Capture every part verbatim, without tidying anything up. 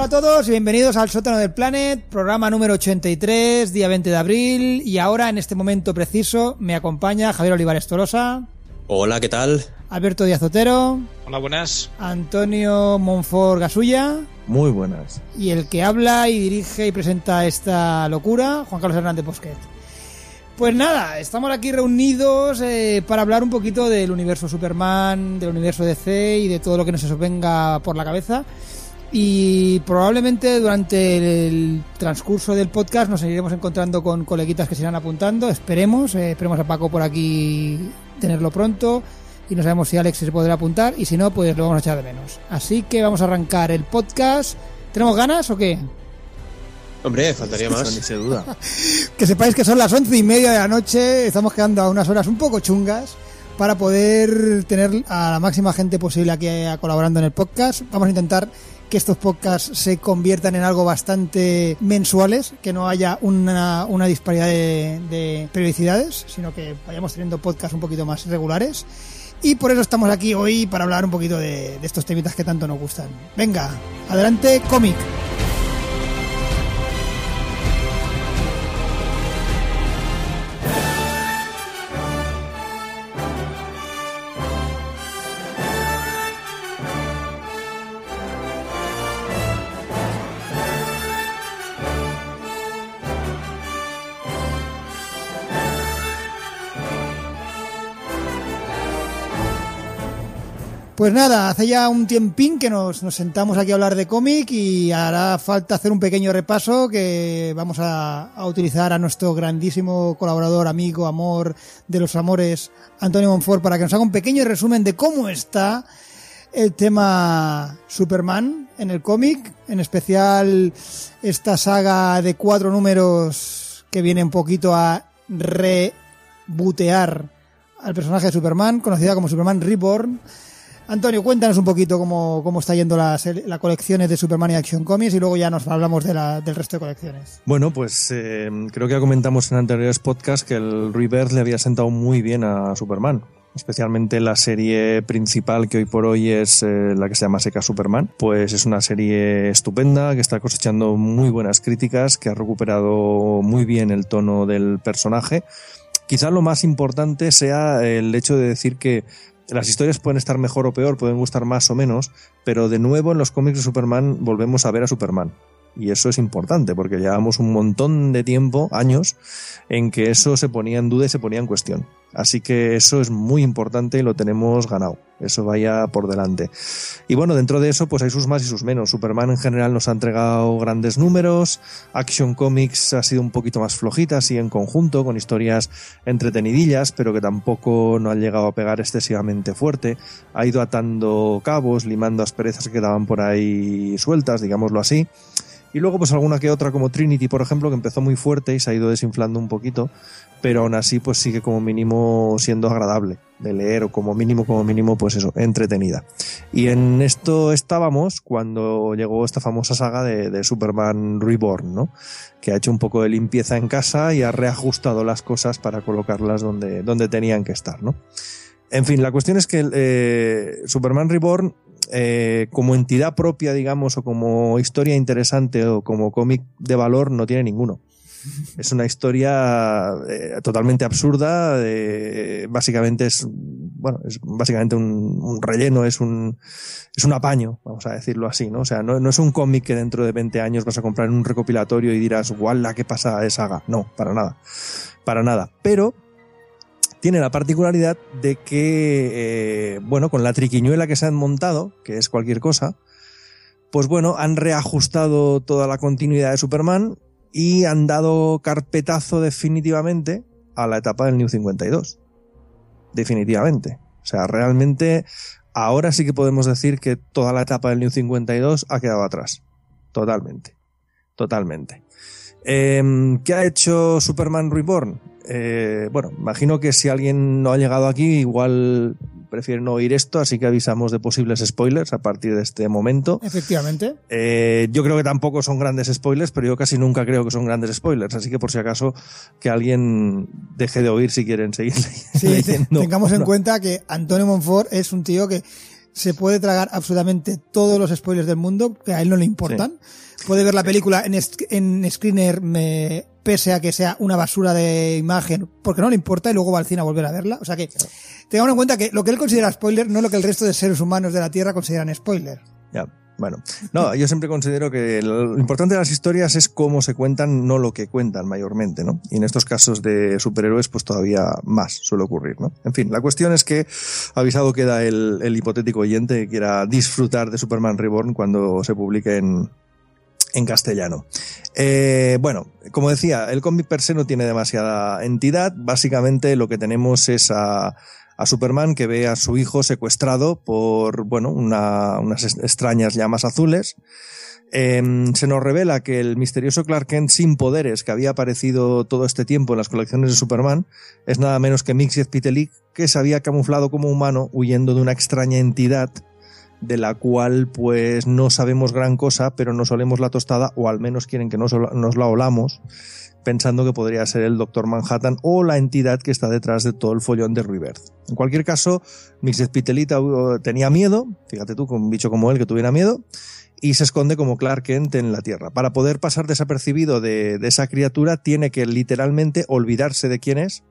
Hola a todos y bienvenidos al Sótano del Planet, programa número ochenta y tres, día veinte de abril, y ahora en este momento preciso me acompaña Javier Olivares Tolosa. Hola, ¿qué tal? Alberto Díaz Otero. Hola, buenas. Antonio Monfort Gasulla. Muy buenas. Y el que habla y dirige y presenta esta locura, Juan Carlos Hernández Bosquet. Pues nada, estamos aquí reunidos eh, para hablar un poquito del universo Superman, del universo D C y de todo lo que nos venga por la cabeza. Y probablemente durante el transcurso del podcast nos seguiremos encontrando con coleguitas que se irán apuntando. Esperemos, eh, esperemos a Paco por aquí tenerlo pronto. Y no sabemos si Alex se podrá apuntar. Y si no, pues lo vamos a echar de menos. Así que vamos a arrancar el podcast. ¿Tenemos ganas o qué? Hombre, faltaría más. Ni se duda. Que sepáis que son las once y media de la noche. Estamos quedando a unas horas un poco chungas para poder tener a la máxima gente posible aquí colaborando en el podcast. Vamos a intentar que estos podcasts se conviertan en algo bastante mensuales, que no haya una, una disparidad de, de periodicidades, sino que vayamos teniendo podcasts un poquito más regulares. Y por eso estamos aquí hoy para hablar un poquito de, de estos temitas que tanto nos gustan. Venga, adelante, cómic. Pues nada, hace ya un tiempín que nos, nos sentamos aquí a hablar de cómic y hará falta hacer un pequeño repaso que vamos a, a utilizar a nuestro grandísimo colaborador, amigo, amor de los amores, Antonio Monfort, para que nos haga un pequeño resumen de cómo está el tema Superman en el cómic, en especial esta saga de cuatro números que viene un poquito a rebootear al personaje de Superman, conocida como Superman Reborn. Antonio, cuéntanos un poquito cómo, cómo está yendo las, las colecciones de Superman y Action Comics y luego ya nos hablamos de la, del resto de colecciones. Bueno, pues eh, creo que ya comentamos en anteriores podcasts que el Rebirth le había sentado muy bien a Superman. Especialmente la serie principal que hoy por hoy es eh, la que se llama Seca Superman, pues es una serie estupenda que está cosechando muy buenas críticas, que ha recuperado muy bien el tono del personaje. Quizá lo más importante sea el hecho de decir que las historias pueden estar mejor o peor, pueden gustar más o menos, pero de nuevo en los cómics de Superman volvemos a ver a Superman. Y eso es importante, porque llevamos un montón de tiempo, años, en que eso se ponía en duda y se ponía en cuestión. Así que eso es muy importante y lo tenemos ganado. Eso vaya por delante. Y bueno, dentro de eso pues hay sus más y sus menos. Superman en general nos ha entregado grandes números. Action Comics ha sido un poquito más flojita, así en conjunto, con historias entretenidillas, pero que tampoco no han llegado a pegar excesivamente fuerte. Ha ido atando cabos, limando asperezas que quedaban por ahí sueltas, digámoslo así. Y luego pues alguna que otra como Trinity, por ejemplo, que empezó muy fuerte y se ha ido desinflando un poquito, pero aún así pues sigue como mínimo siendo agradable de leer, o como mínimo, como mínimo, pues eso, entretenida. Y en esto estábamos cuando llegó esta famosa saga de, de Superman Reborn, ¿no? Que ha hecho un poco de limpieza en casa y ha reajustado las cosas para colocarlas donde, donde tenían que estar, ¿no? En fin, la cuestión es que eh, Superman Reborn, eh, como entidad propia, digamos, o como historia interesante o como cómic de valor, no tiene ninguno. Es una historia eh, totalmente absurda, eh, básicamente es, bueno, es básicamente un, un relleno, es un, es un apaño, vamos a decirlo así, ¿no? O sea, no, no es un cómic que dentro de veinte años vas a comprar en un recopilatorio y dirás, ¡guala, qué pasa de saga! No, para nada, para nada. Pero tiene la particularidad de que, eh, bueno, con la triquiñuela que se han montado, que es cualquier cosa, pues bueno, han reajustado toda la continuidad de Superman y han dado carpetazo definitivamente a la etapa del New cincuenta y dos. Definitivamente. O sea, realmente ahora sí que podemos decir que toda la etapa del New cincuenta y dos ha quedado atrás. Totalmente. Totalmente. Eh, ¿Qué ha hecho Superman Reborn? Eh, bueno, imagino que si alguien no ha llegado aquí, igual prefiere no oír esto, así que avisamos de posibles spoilers a partir de este momento. Efectivamente. Eh, yo creo que tampoco son grandes spoilers, pero yo casi nunca creo que son grandes spoilers, así que por si acaso que alguien deje de oír si quieren seguir sí, leyendo. Tengamos en no. cuenta que Antonio Monfort es un tío que se puede tragar absolutamente todos los spoilers del mundo, que a él no le importan. Sí. Puede ver la película en, en screener, me, pese a que sea una basura de imagen, porque no le importa, y luego va al cine a volver a verla. O sea que, tengamos en cuenta que lo que él considera spoiler no es lo que el resto de seres humanos de la Tierra consideran spoiler. Ya. Bueno, no, yo siempre considero que lo importante de las historias es cómo se cuentan, no lo que cuentan mayormente, ¿no? Y en estos casos de superhéroes, pues todavía más suele ocurrir, ¿no? En fin, la cuestión es que avisado queda el, el hipotético oyente que quiera disfrutar de Superman Reborn cuando se publique en, en castellano. Eh, bueno, como decía, el cómic per se no tiene demasiada entidad. Básicamente lo que tenemos es a... a Superman que ve a su hijo secuestrado por, bueno, una, unas extrañas llamas azules. Eh, se nos revela que el misterioso Clark Kent sin poderes que había aparecido todo este tiempo en las colecciones de Superman es nada menos que Mxyzptlk, que se había camuflado como humano huyendo de una extraña entidad de la cual pues no sabemos gran cosa, pero nos olemos la tostada, o al menos quieren que nos, nos la olamos, pensando que podría ser el Doctor Manhattan o la entidad que está detrás de todo el follón de Rebirth. En cualquier caso, Mxyzptlk tenía miedo, fíjate tú, con un bicho como él que tuviera miedo, y se esconde como Clark Kent en la Tierra. Para poder pasar desapercibido de, de esa criatura, tiene que literalmente olvidarse de quién es,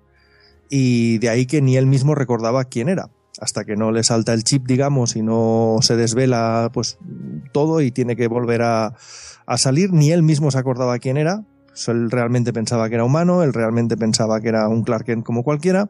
y de ahí que ni él mismo recordaba quién era, hasta que no le salta el chip, digamos, y no se desvela pues todo y tiene que volver a, a salir. Ni él mismo se acordaba quién era. Él realmente pensaba que era humano, él realmente pensaba que era un Clark Kent como cualquiera.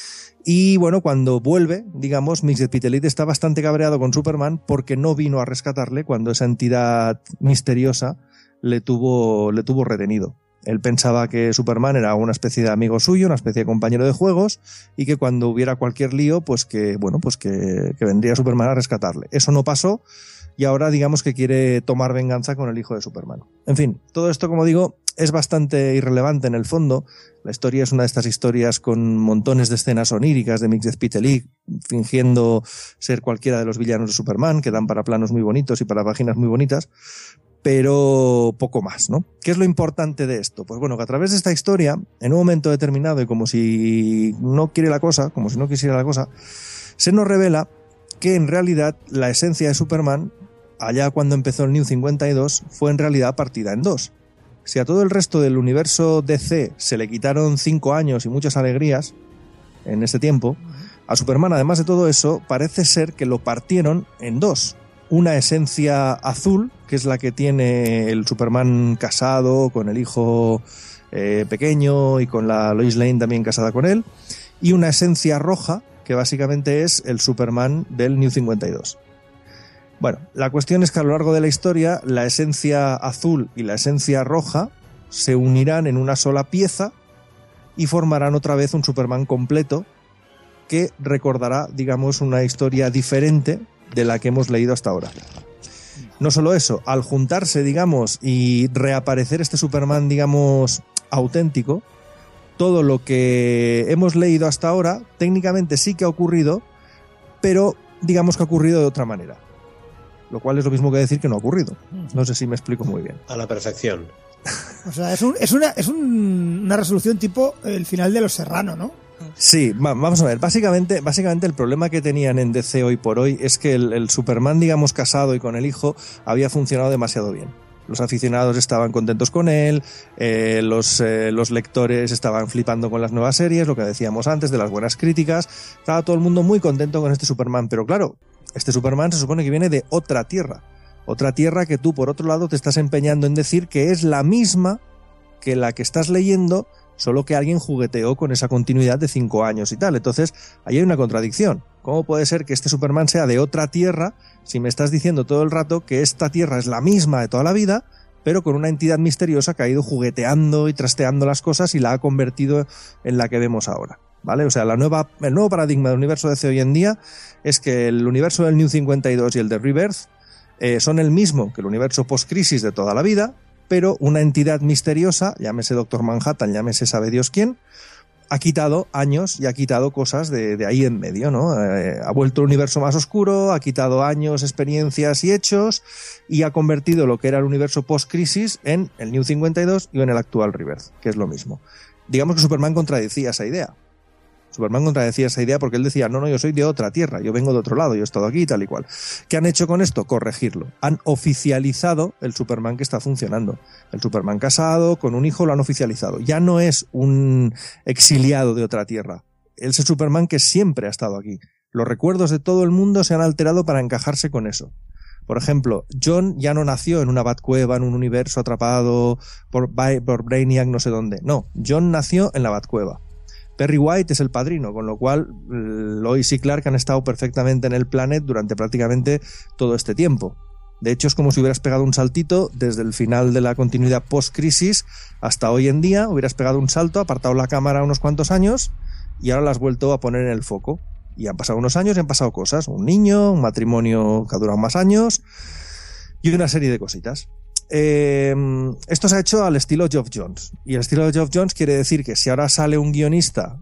Y bueno, cuando vuelve, digamos, Mxyzptlk está bastante cabreado con Superman porque no vino a rescatarle cuando esa entidad misteriosa le tuvo, le tuvo retenido. Él pensaba que Superman era una especie de amigo suyo, una especie de compañero de juegos, y que cuando hubiera cualquier lío, pues que, bueno, pues que, que vendría Superman a rescatarle. Eso no pasó, y ahora digamos que quiere tomar venganza con el hijo de Superman. En fin, todo esto, como digo, es bastante irrelevante en el fondo. La historia es una de estas historias con montones de escenas oníricas de Mxyzptlk fingiendo ser cualquiera de los villanos de Superman, que dan para planos muy bonitos y para páginas muy bonitas, pero poco más, ¿no? ¿Qué es lo importante de esto? Pues bueno, que a través de esta historia, en un momento determinado y como si no quiere la cosa, como si no quisiera la cosa, se nos revela que en realidad la esencia de Superman, allá cuando empezó el New cincuenta y dos, fue en realidad partida en dos. Si a todo el resto del universo D C se le quitaron cinco años y muchas alegrías en ese tiempo, a Superman, además de todo eso, parece ser que lo partieron en dos. Una esencia azul, que es la que tiene el Superman casado con el hijo eh, pequeño y con la Lois Lane también casada con él, y una esencia roja, que básicamente es el Superman del New cincuenta y dos. Bueno, la cuestión es que a lo largo de la historia, la esencia azul y la esencia roja se unirán en una sola pieza y formarán otra vez un Superman completo que recordará, digamos, una historia diferente de la que hemos leído hasta ahora. No solo eso, al juntarse, digamos, y reaparecer este Superman, digamos, auténtico, todo lo que hemos leído hasta ahora, técnicamente sí que ha ocurrido, pero digamos que ha ocurrido de otra manera. Lo cual es lo mismo que decir que no ha ocurrido. No sé si me explico muy bien. A la perfección. O sea, es, un, es, una, es un, una resolución tipo el final de Los Serrano, ¿no? Sí, va, vamos a ver, básicamente, básicamente el problema que tenían en D C hoy por hoy es que el, el Superman, digamos, casado y con el hijo, había funcionado demasiado bien. Los aficionados estaban contentos con él, eh, los, eh, los lectores estaban flipando con las nuevas series, lo que decíamos antes, de las buenas críticas, estaba todo el mundo muy contento con este Superman, pero claro, este Superman se supone que viene de otra tierra, otra tierra que tú, por otro lado, te estás empeñando en decir que es la misma que la que estás leyendo, solo que alguien jugueteó con esa continuidad de cinco años y tal. Entonces, ahí hay una contradicción. ¿Cómo puede ser que este Superman sea de otra tierra si me estás diciendo todo el rato que esta tierra es la misma de toda la vida, pero con una entidad misteriosa que ha ido jugueteando y trasteando las cosas y la ha convertido en la que vemos ahora? ¿Vale? O sea, la nueva, el nuevo paradigma del universo D C hoy en día es que el universo del New cincuenta y dos y el de Rebirth eh, son el mismo que el universo post-crisis de toda la vida, pero una entidad misteriosa, llámese Doctor Manhattan, llámese sabe Dios quién, ha quitado años y ha quitado cosas de, de ahí en medio, ¿no? Eh, ha vuelto el universo más oscuro, ha quitado años, experiencias y hechos, y ha convertido lo que era el universo post-crisis en el New cincuenta y dos y en el actual Rebirth, que es lo mismo. Digamos que Superman contradecía esa idea. Superman contradecía esa idea porque él decía, no, no, yo soy de otra tierra, yo vengo de otro lado, yo he estado aquí, tal y cual. ¿Qué han hecho con esto? Corregirlo. Han oficializado el Superman que está funcionando. El Superman casado, con un hijo, lo han oficializado. Ya no es un exiliado de otra tierra. Es el Superman que siempre ha estado aquí. Los recuerdos de todo el mundo se han alterado para encajarse con eso. Por ejemplo, John ya no nació en una Batcueva, en un universo atrapado por, por Brainiac no sé dónde. No, John nació en la Batcueva. Perry White es el padrino, con lo cual Lois y Clark han estado perfectamente en el Planet durante prácticamente todo este tiempo. De hecho, es como si hubieras pegado un saltito desde el final de la continuidad post-crisis hasta hoy en día, hubieras pegado un salto, apartado la cámara unos cuantos años y ahora la has vuelto a poner en el foco. Y han pasado unos años y han pasado cosas. Un niño, un matrimonio que ha durado más años y una serie de cositas. Eh, esto se ha hecho al estilo Geoff Johns. Y el estilo de Geoff Johns quiere decir que si ahora sale un guionista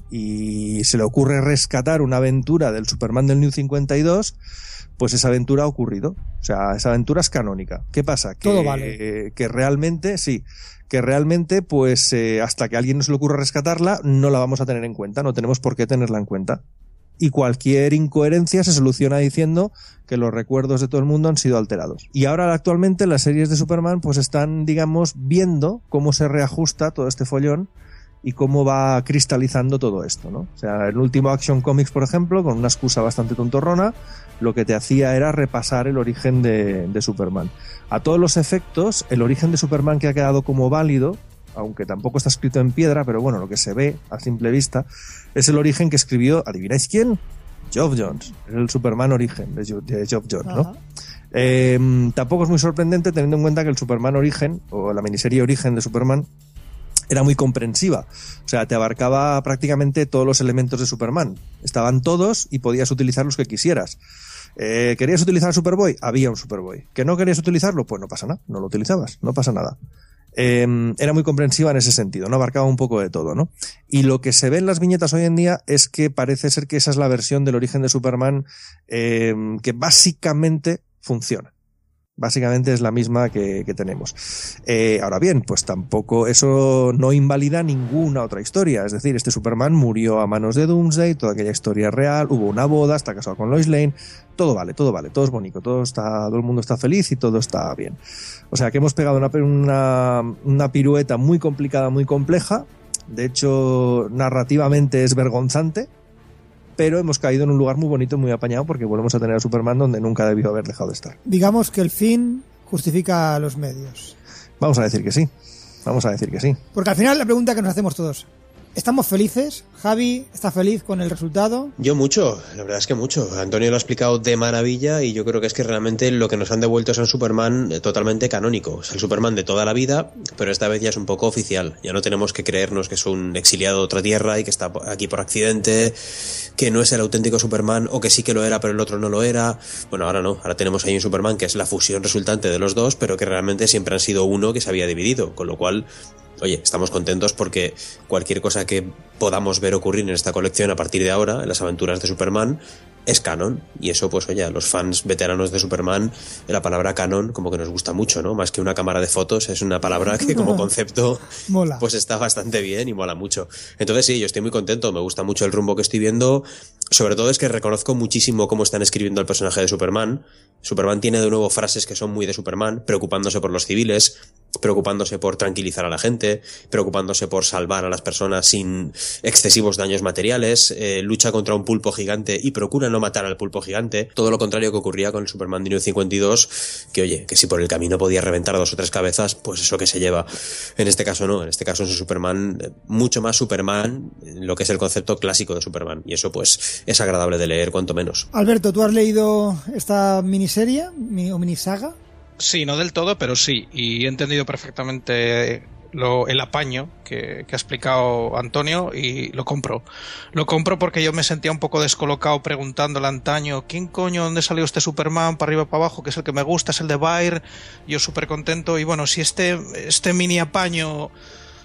y se le ocurre rescatar una aventura del Superman del New cincuenta y dos, pues esa aventura ha ocurrido. O sea, esa aventura es canónica. ¿Qué pasa? Que, Todo vale. eh, que realmente, sí, que realmente, pues eh, hasta que a alguien no se le ocurra rescatarla, no la vamos a tener en cuenta, no tenemos por qué tenerla en cuenta. Y cualquier incoherencia se soluciona diciendo que los recuerdos de todo el mundo han sido alterados. Y ahora actualmente las series de Superman pues están, digamos, viendo cómo se reajusta todo este follón y cómo va cristalizando todo esto, ¿no? O sea, el último Action Comics, por ejemplo, con una excusa bastante tontorrona, lo que te hacía era repasar el origen de, de Superman. A todos los efectos, el origen de Superman que ha quedado como válido, aunque tampoco está escrito en piedra, pero bueno, lo que se ve a simple vista es el origen que escribió, ¿adivináis quién? Geoff Johns, es el Superman origen de, de Geoff Johns, ¿no? Eh, tampoco es muy sorprendente teniendo en cuenta que el Superman origen, o la miniserie origen de Superman, era muy comprensiva, o sea, te abarcaba prácticamente todos los elementos de Superman, estaban todos y podías utilizar los que quisieras. Eh, ¿Querías utilizar Superboy? Había un Superboy. ¿Que no querías utilizarlo? Pues no pasa nada, no lo utilizabas, no pasa nada. Eh, era muy comprensiva en ese sentido, ¿no? Abarcaba un poco de todo, ¿no? Y lo que se ve en las viñetas hoy en día es que parece ser que esa es la versión del origen de Superman eh, que básicamente funciona. Básicamente es la misma que, que tenemos. Eh, ahora bien, pues tampoco eso no invalida ninguna otra historia. Es decir, este Superman murió a manos de Doomsday, toda aquella historia real, hubo una boda, está casado con Lois Lane, todo vale, todo vale, todo es bonito, todo está, todo el mundo está feliz y todo está bien. O sea que hemos pegado una, una, una pirueta muy complicada, muy compleja. De hecho, narrativamente es vergonzante, pero hemos caído en un lugar muy bonito y muy apañado porque volvemos a tener a Superman donde nunca debió haber dejado de estar. Digamos que el fin justifica los medios. Vamos a decir que sí, vamos a decir que sí. Porque al final la pregunta que nos hacemos todos, ¿estamos felices? ¿Javi está feliz con el resultado? Yo mucho, la verdad es que mucho. Antonio lo ha explicado de maravilla y yo creo que es que realmente lo que nos han devuelto es un Superman totalmente canónico. Es el Superman de toda la vida, pero esta vez ya es un poco oficial. Ya no tenemos que creernos que es un exiliado de otra tierra y que está aquí por accidente, que no es el auténtico Superman o que sí que lo era pero el otro no lo era. Bueno, ahora no, ahora tenemos ahí un Superman que es la fusión resultante de los dos, pero que realmente siempre han sido uno que se había dividido, con lo cual... Oye, estamos contentos porque cualquier cosa que podamos ver ocurrir en esta colección a partir de ahora, en las aventuras de Superman, es canon. Y eso, pues oye, a los fans veteranos de Superman, la palabra canon como que nos gusta mucho, ¿no? Más que una cámara de fotos, es una palabra que como concepto mola. Pues está bastante bien y mola mucho. Entonces sí, yo estoy muy contento, me gusta mucho el rumbo que estoy viendo. Sobre todo es que reconozco muchísimo cómo están escribiendo el personaje de Superman. Superman tiene de nuevo frases que son muy de Superman, preocupándose por los civiles, preocupándose por tranquilizar a la gente, preocupándose por salvar a las personas sin excesivos daños materiales, eh, lucha contra un pulpo gigante y procura no matar al pulpo gigante. Todo lo contrario que ocurría con el Superman de New cincuenta y dos, que oye, que si por el camino podía reventar dos o tres cabezas, pues eso que se lleva. En este caso no, en este caso es un Superman mucho más Superman, lo que es el concepto clásico de Superman, y eso pues es agradable de leer cuanto menos. Alberto, ¿tú has leído esta miniserie o minisaga? Sí, no del todo, pero sí, y he entendido perfectamente lo, el apaño que, que ha explicado Antonio y lo compro. Lo compro porque yo me sentía un poco descolocado preguntándole antaño, ¿quién coño, dónde salió este Superman, para arriba, para abajo, que es el que me gusta, es el de Bayer? Yo súper contento, y bueno, si este, este mini apaño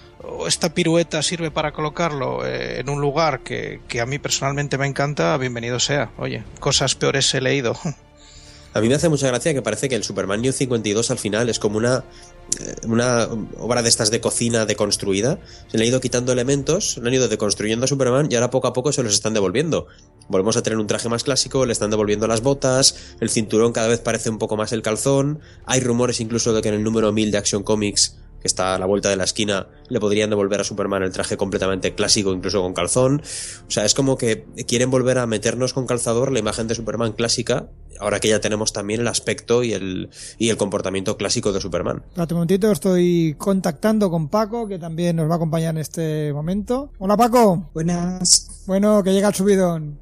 o esta pirueta sirve para colocarlo eh, en un lugar que, que a mí personalmente me encanta, bienvenido sea. Oye, cosas peores he leído. A mí me hace mucha gracia que parece que el Superman New cincuenta y dos al final es como una una obra de estas de cocina deconstruida. Se le han ido quitando elementos, le han ido deconstruyendo a Superman y ahora poco a poco se los están devolviendo. Volvemos a tener un traje más clásico, le están devolviendo las botas, el cinturón cada vez parece un poco más el calzón. Hay rumores incluso de que en el número mil de Action Comics, que está a la vuelta de la esquina, le podrían devolver a Superman el traje completamente clásico, incluso con calzón. O sea, es como que quieren volver a meternos con calzador la imagen de Superman clásica, ahora que ya tenemos también el aspecto y el, y el comportamiento clásico de Superman. Espérate un momentito, estoy contactando con Paco, que también nos va a acompañar en este momento. Hola, Paco. Buenas. Bueno, que llega el subidón.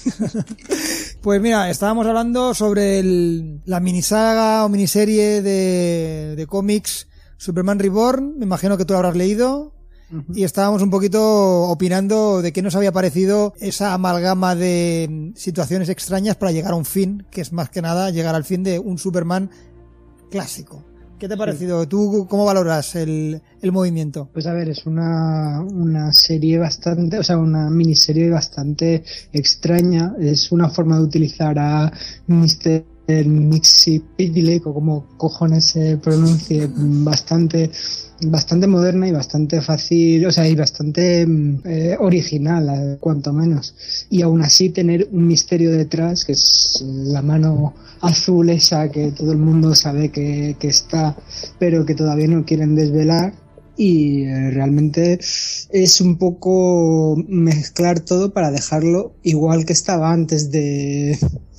Pues mira, estábamos hablando sobre el, la minisaga o miniserie de, de cómics Superman Reborn, me imagino que tú lo habrás leído, uh-huh. Y estábamos un poquito opinando de qué nos había parecido esa amalgama de situaciones extrañas para llegar a un fin, que es más que nada llegar al fin de un Superman clásico. ¿Qué te ha parecido? Sí. ¿Tú cómo valoras el, el movimiento? Pues a ver, es una, una serie bastante, o sea, una miniserie bastante extraña. Es una forma de utilizar a mister el Mxyzptlk, o como cojones se pronuncie, bastante bastante moderna y bastante fácil, o sea, y bastante eh, original, cuanto menos, y aún así tener un misterio detrás, que es la mano azul esa que todo el mundo sabe que, que está, pero que todavía no quieren desvelar. Y eh, realmente es un poco mezclar todo para dejarlo igual que estaba antes de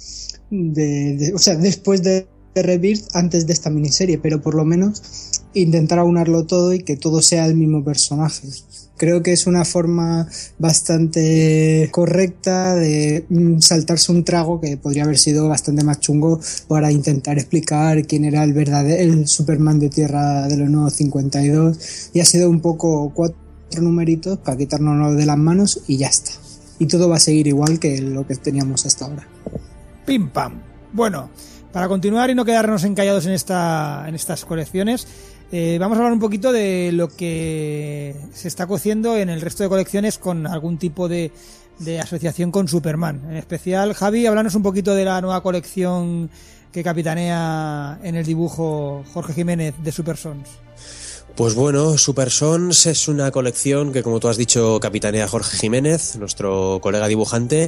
De, de, o sea, después de, de Rebirth, antes de esta miniserie, pero por lo menos intentar aunarlo todo y que todo sea el mismo personaje. Creo que es una forma bastante correcta de saltarse un trago que podría haber sido bastante más chungo para intentar explicar quién era el verdadero el Superman de Tierra de los Nuevos cincuenta y dos, y ha sido un poco cuatro numeritos para quitárnoslo de las manos y ya está. Y todo va a seguir igual que lo que teníamos hasta ahora. Pim pam. Bueno, para continuar y no quedarnos encallados en esta en estas colecciones, eh, vamos a hablar un poquito de lo que se está cociendo en el resto de colecciones con algún tipo de, de asociación con Superman. En especial, Javi, háblanos un poquito de la nueva colección que capitanea en el dibujo Jorge Jiménez de Super Sons. Pues bueno, Super Sons es una colección que, como tú has dicho, capitanea Jorge Jiménez, nuestro colega dibujante.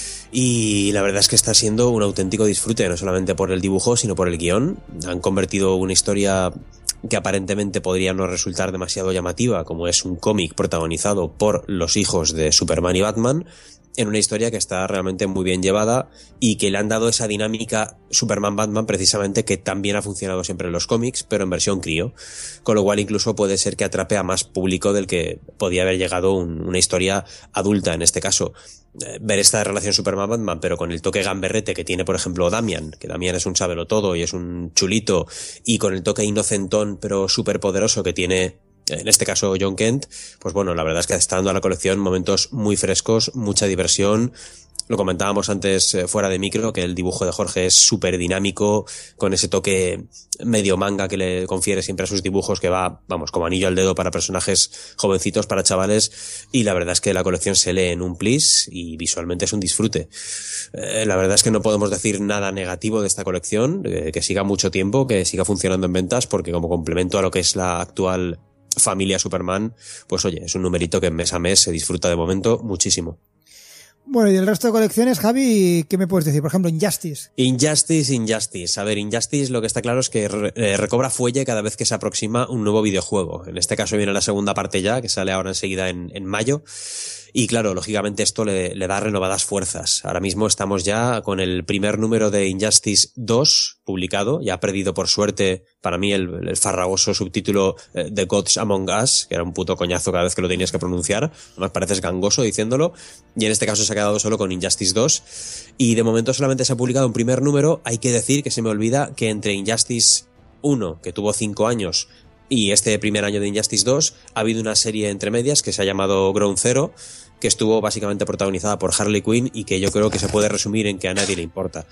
Y la verdad es que está siendo un auténtico disfrute, no solamente por el dibujo, sino por el guión. Han convertido una historia que aparentemente podría no resultar demasiado llamativa, como es un cómic protagonizado por los hijos de Superman y Batman, en una historia que está realmente muy bien llevada y que le han dado esa dinámica Superman-Batman precisamente que también ha funcionado siempre en los cómics, pero en versión crío, con lo cual incluso puede ser que atrape a más público del que podía haber llegado un, una historia adulta en este caso. Eh, ver esta relación Superman-Batman, pero con el toque gamberrete que tiene, por ejemplo, Damian, que Damian es un sabelotodo y es un chulito, y con el toque inocentón pero superpoderoso que tiene en este caso John Kent, pues bueno, la verdad es que está dando a la colección momentos muy frescos, mucha diversión. Lo comentábamos antes eh, fuera de micro, que el dibujo de Jorge es súper dinámico, con ese toque medio manga que le confiere siempre a sus dibujos, que va, vamos, como anillo al dedo para personajes jovencitos, para chavales, y la verdad es que la colección se lee en un plis y visualmente es un disfrute. Eh, la verdad es que no podemos decir nada negativo de esta colección, eh, que siga mucho tiempo, que siga funcionando en ventas, porque como complemento a lo que es la actual familia Superman, pues oye, es un numerito que mes a mes se disfruta de momento muchísimo. Bueno, y del resto de colecciones, Javi, ¿qué me puedes decir? Por ejemplo, Injustice. Injustice, Injustice. A ver, Injustice lo que está claro es que re- eh, recobra fuelle cada vez que se aproxima un nuevo videojuego. En este caso viene la segunda parte ya, que sale ahora enseguida en, en mayo. Y claro, lógicamente esto le, le da renovadas fuerzas. Ahora mismo estamos ya con el primer número de Injustice dos publicado, ya ha perdido por suerte para mí el, el farragoso subtítulo eh, The Gods Among Us, que era un puto coñazo cada vez que lo tenías que pronunciar, además pareces gangoso diciéndolo, y en este caso se ha quedado solo con Injustice dos, y de momento solamente se ha publicado un primer número. Hay que decir que se me olvida que entre Injustice uno, que tuvo cinco años, y este primer año de Injustice dos, ha habido una serie entre medias que se ha llamado Ground Zero, que estuvo básicamente protagonizada por Harley Quinn y que yo creo que se puede resumir en que a nadie le importa.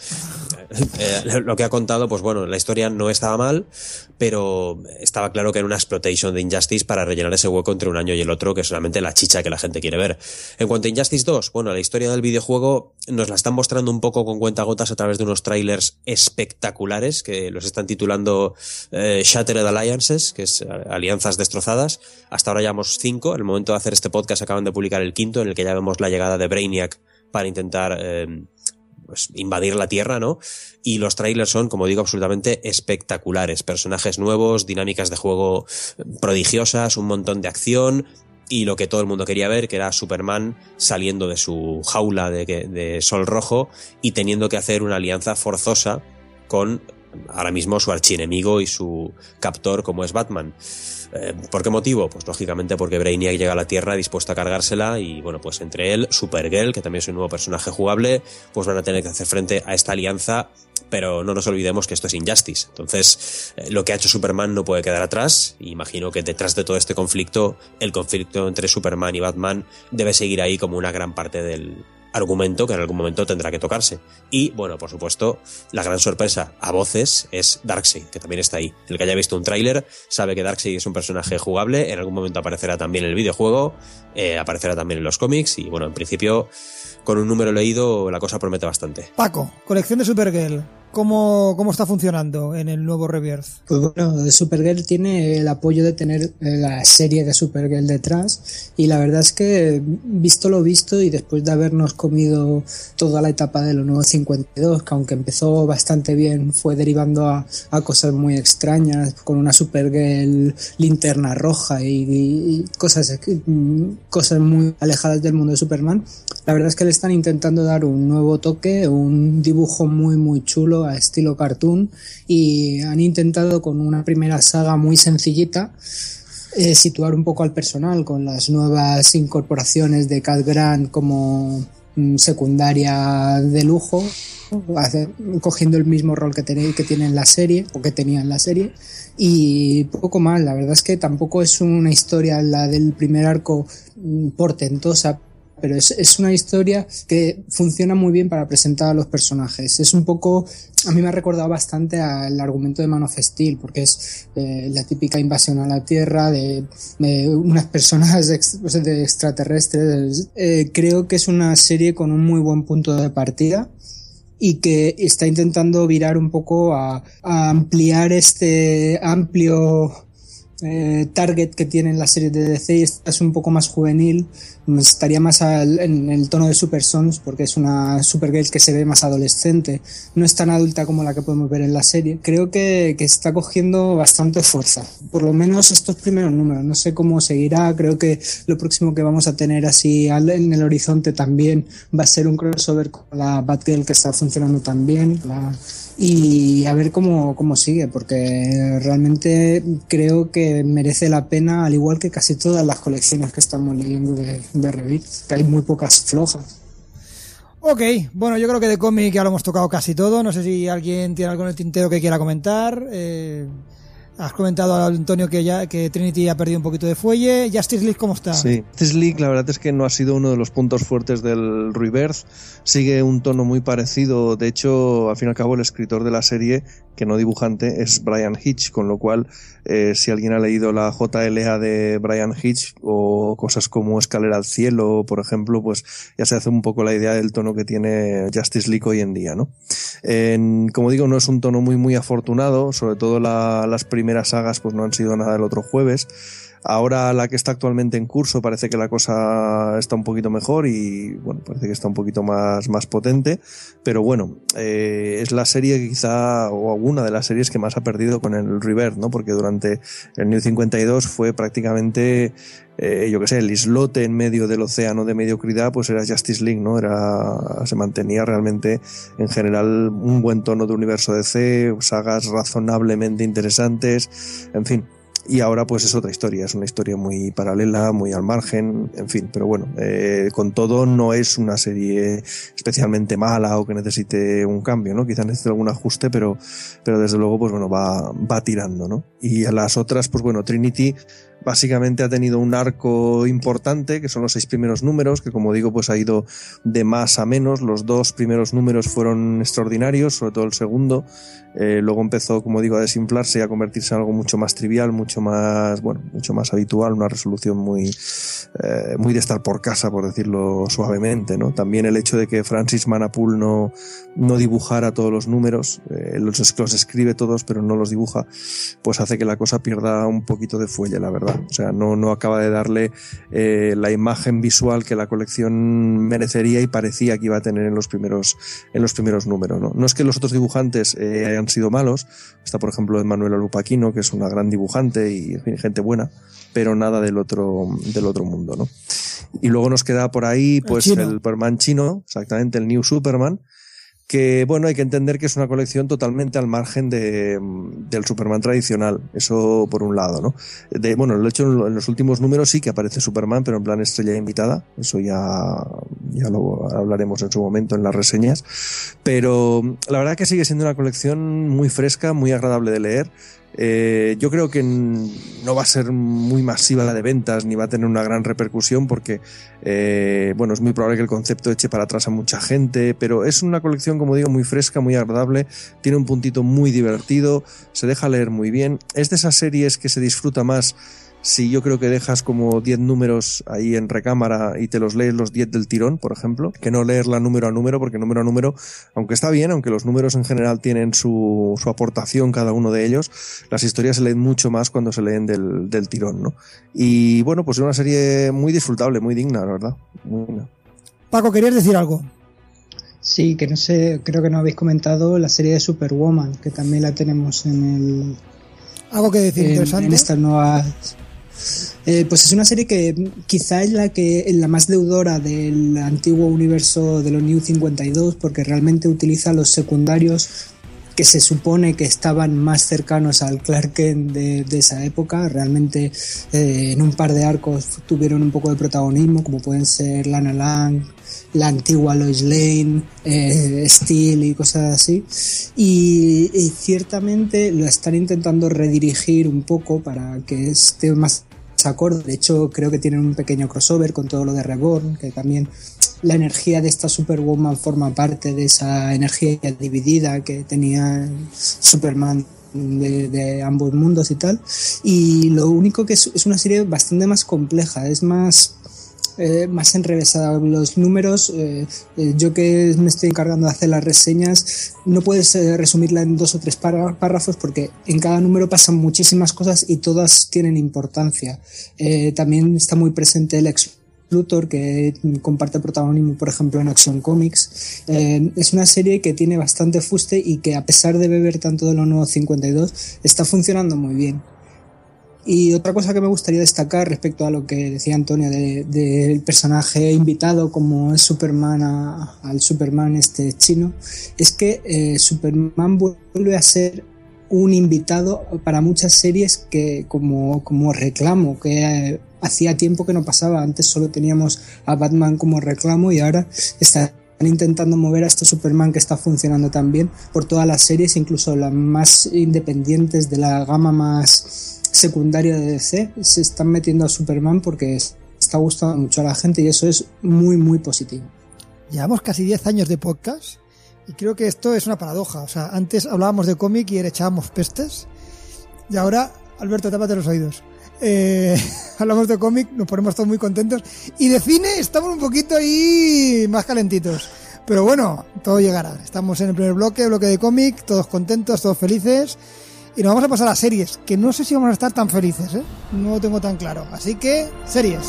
eh, lo que ha contado, pues bueno, la historia no estaba mal, pero estaba claro que era una exploitation de Injustice para rellenar ese hueco entre un año y el otro, que es solamente la chicha que la gente quiere ver. En cuanto a Injustice dos, bueno, la historia del videojuego nos la están mostrando un poco con cuentagotas a través de unos trailers espectaculares que los están titulando eh, Shattered Alliances, que es alianzas destrozadas. Hasta ahora llevamos cinco. En el momento de hacer este podcast acaban de publicar el quinto, en el que ya vemos la llegada de Brainiac para intentar eh, pues, invadir la Tierra, ¿no? Y los trailers son, como digo, absolutamente espectaculares. Personajes nuevos, dinámicas de juego prodigiosas, un montón de acción y lo que todo el mundo quería ver, que era Superman saliendo de su jaula de, de sol rojo y teniendo que hacer una alianza forzosa con ahora mismo su archienemigo y su captor como es Batman. Eh, ¿Por qué motivo? Pues lógicamente porque Brainiac llega a la Tierra dispuesto a cargársela y bueno, pues entre él, Supergirl, que también es un nuevo personaje jugable, pues van a tener que hacer frente a esta alianza, pero no nos olvidemos que esto es Injustice. Entonces, eh, lo que ha hecho Superman no puede quedar atrás. Imagino que detrás de todo este conflicto, el conflicto entre Superman y Batman debe seguir ahí como una gran parte del argumento que en algún momento tendrá que tocarse. Y, bueno, por supuesto, la gran sorpresa a voces es Darkseid, que también está ahí. El que haya visto un tráiler sabe que Darkseid es un personaje jugable, en algún momento aparecerá también en el videojuego, eh, aparecerá también en los cómics y, bueno, en principio, con un número leído, la cosa promete bastante. Paco, colección de Supergirl. ¿Cómo, ¿Cómo está funcionando en el nuevo Rebirth? Pues bueno, Supergirl tiene el apoyo de tener la serie de Supergirl detrás y la verdad es que visto lo visto y después de habernos comido toda la etapa de los nuevos cincuenta y dos, que aunque empezó bastante bien fue derivando a, a cosas muy extrañas con una Supergirl linterna roja y, y cosas, cosas muy alejadas del mundo de Superman. La verdad es que le están intentando dar un nuevo toque, un dibujo muy muy chulo a estilo cartoon y han intentado con una primera saga muy sencillita eh, situar un poco al personal con las nuevas incorporaciones de Cat Grant como mm, secundaria de lujo, hacer, cogiendo el mismo rol que, ten, que tiene en la serie o que tenía en la serie y poco más. La verdad es que tampoco es una historia la del primer arco mm, portentosa, pero es, es una historia que funciona muy bien para presentar a los personajes. Es un poco, a mí me ha recordado bastante al argumento de Man of Steel, porque es eh, la típica invasión a la Tierra de, de unas personas de, de extraterrestres. Eh, creo que es una serie con un muy buen punto de partida y que está intentando virar un poco a, a ampliar este amplio Eh, target que tiene la serie de D C y esta es un poco más juvenil, estaría más al, en el tono de Super Sons porque es una Supergirl que se ve más adolescente, no es tan adulta como la que podemos ver en la serie. Creo que, que está cogiendo bastante fuerza, por lo menos estos primeros números, no sé cómo seguirá. Creo que lo próximo que vamos a tener así en el horizonte también va a ser un crossover con la Batgirl que está funcionando tan bien, la... y a ver cómo, cómo sigue, porque realmente creo que merece la pena, al igual que casi todas las colecciones que estamos leyendo de, de Rebirth, que hay muy pocas flojas. Ok, bueno, yo creo que de cómic ya lo hemos tocado casi todo. No sé si alguien tiene algo en el tintero que quiera comentar. Eh, has comentado, Antonio, que ya que Trinity ha perdido un poquito de fuelle. Justice League, ¿cómo está? Sí, Justice League la verdad es que no ha sido uno de los puntos fuertes del Rebirth. Sigue un tono muy parecido. De hecho, al fin y al cabo, el escritor de la serie, que no dibujante, es Brian Hitch, con lo cual, eh, si alguien ha leído la J L A de Brian Hitch o cosas como Escalera al Cielo, por ejemplo, pues ya se hace un poco la idea del tono que tiene Justice League hoy en día, ¿no? En, como digo, no es un tono muy muy afortunado, sobre todo la, las primeras sagas pues no han sido nada del otro jueves. Ahora la que está actualmente en curso parece que la cosa está un poquito mejor y bueno, parece que está un poquito más, más potente, pero bueno, eh, es la serie que quizá, o alguna de las series que más ha perdido con el Rebirth, ¿no? Porque durante el New cincuenta y dos fue prácticamente, eh, yo que sé, el islote en medio del océano de mediocridad, pues era Justice League, ¿no? Era, se mantenía realmente en general un buen tono de universo D C, sagas razonablemente interesantes, en fin. Y ahora pues es otra historia, es una historia muy paralela, muy al margen, en fin, pero bueno, eh, con todo no es una serie especialmente mala o que necesite un cambio, ¿no? Quizás necesite algún ajuste, pero, pero desde luego pues bueno, va, va tirando, ¿no? Y a las otras, pues bueno, Trinity básicamente ha tenido un arco importante, que son los seis primeros números, que como digo, pues ha ido de más a menos. Los dos primeros números fueron extraordinarios, sobre todo el segundo. Eh, luego empezó, como digo, a desinflarse y a convertirse en algo mucho más trivial, mucho más, bueno, mucho más habitual, una resolución muy, eh, muy de estar por casa, por decirlo suavemente, ¿no? También el hecho de que Francis Manapul no, no dibujara todos los números, eh, los, los escribe todos, pero no los dibuja, pues hace que la cosa pierda un poquito de fuelle, la verdad. O sea, no, no acaba de darle eh, la imagen visual que la colección merecería y parecía que iba a tener en los primeros, en los primeros números, ¿no? No es que los otros dibujantes eh, hayan sido malos. Está, por ejemplo, Manuela Lupaquino, que es una gran dibujante y, en fin, gente buena, pero nada del otro, del otro mundo, ¿no? Y luego nos queda por ahí, pues, el, el Superman chino, exactamente, el New Superman, que, bueno, hay que entender que es una colección totalmente al margen de, del Superman tradicional. Eso por un lado, ¿no? De, bueno, lo he hecho en los últimos números sí que aparece Superman, pero en plan estrella invitada. Eso ya, ya lo hablaremos en su momento en las reseñas. Pero la verdad que sigue siendo una colección muy fresca, muy agradable de leer. Eh, yo creo que no va a ser muy masiva la de ventas ni va a tener una gran repercusión porque eh, bueno, es muy probable que el concepto eche para atrás a mucha gente, pero es una colección, como digo, muy fresca, muy agradable, tiene un puntito muy divertido, se deja leer muy bien, es de esas series que se disfruta más si yo creo que dejas como diez números ahí en recámara y te los lees los diez del tirón, por ejemplo, que no leerla número a número, porque número a número, aunque está bien, aunque los números en general tienen su, su aportación cada uno de ellos, las historias se leen mucho más cuando se leen del, del tirón, ¿no? Y bueno, pues es una serie muy disfrutable, muy digna, la verdad. Muy digna. Paco, ¿querías decir algo? Sí, que no sé, creo que no habéis comentado la serie de Superwoman, que también la tenemos en el... ¿Algo que decir en, interesante? En esta nueva... Eh, pues es una serie que quizá es la que la más deudora del antiguo universo de los New cincuenta y dos, porque realmente utiliza los secundarios que se supone que estaban más cercanos al Clark Kent de, de esa época. Realmente eh, en un par de arcos tuvieron un poco de protagonismo, como pueden ser Lana Lang, la antigua Lois Lane, eh, Steel y cosas así, y, y ciertamente lo están intentando redirigir un poco para que esté más acorde. De hecho, creo que tienen un pequeño crossover con todo lo de Reborn, que también la energía de esta Superwoman forma parte de esa energía dividida que tenía Superman de, de ambos mundos y tal. Y lo único que es, es una serie bastante más compleja, es más Eh, más enrevesada. Los números, eh, eh, yo que me estoy encargando de hacer las reseñas, no puedes eh, resumirla en dos o tres párrafos porque en cada número pasan muchísimas cosas y todas tienen importancia. Eh, también está muy presente el Lex Luthor, que comparte protagonismo, por ejemplo, en Action Comics. Eh, es una serie que tiene bastante fuste y que, a pesar de beber tanto de los nuevos cincuenta y dos, está funcionando muy bien. Y otra cosa que me gustaría destacar respecto a lo que decía Antonio del de personaje invitado como es Superman a, al Superman este chino, es que eh, Superman vuelve a ser un invitado para muchas series que como, como reclamo, que eh, hacía tiempo que no pasaba. Antes solo teníamos a Batman como reclamo y ahora está intentando mover a este Superman que está funcionando tan bien por todas las series, incluso las más independientes de la gama más secundaria de D C, se están metiendo a Superman porque está gustando mucho a la gente y eso es muy muy positivo. Llevamos casi diez años de podcast y creo que esto es una paradoja. O sea, antes hablábamos de cómic y echábamos pestes y ahora, Alberto, tápate los oídos. Eh, hablamos de cómic, nos ponemos todos muy contentos y de cine estamos un poquito ahí más calentitos. Pero bueno, todo llegará. Estamos en el primer bloque, bloque de cómic, todos contentos, todos felices. Y nos vamos a pasar a series, que no sé si vamos a estar tan felices, ¿eh? No lo tengo tan claro. Así que, series.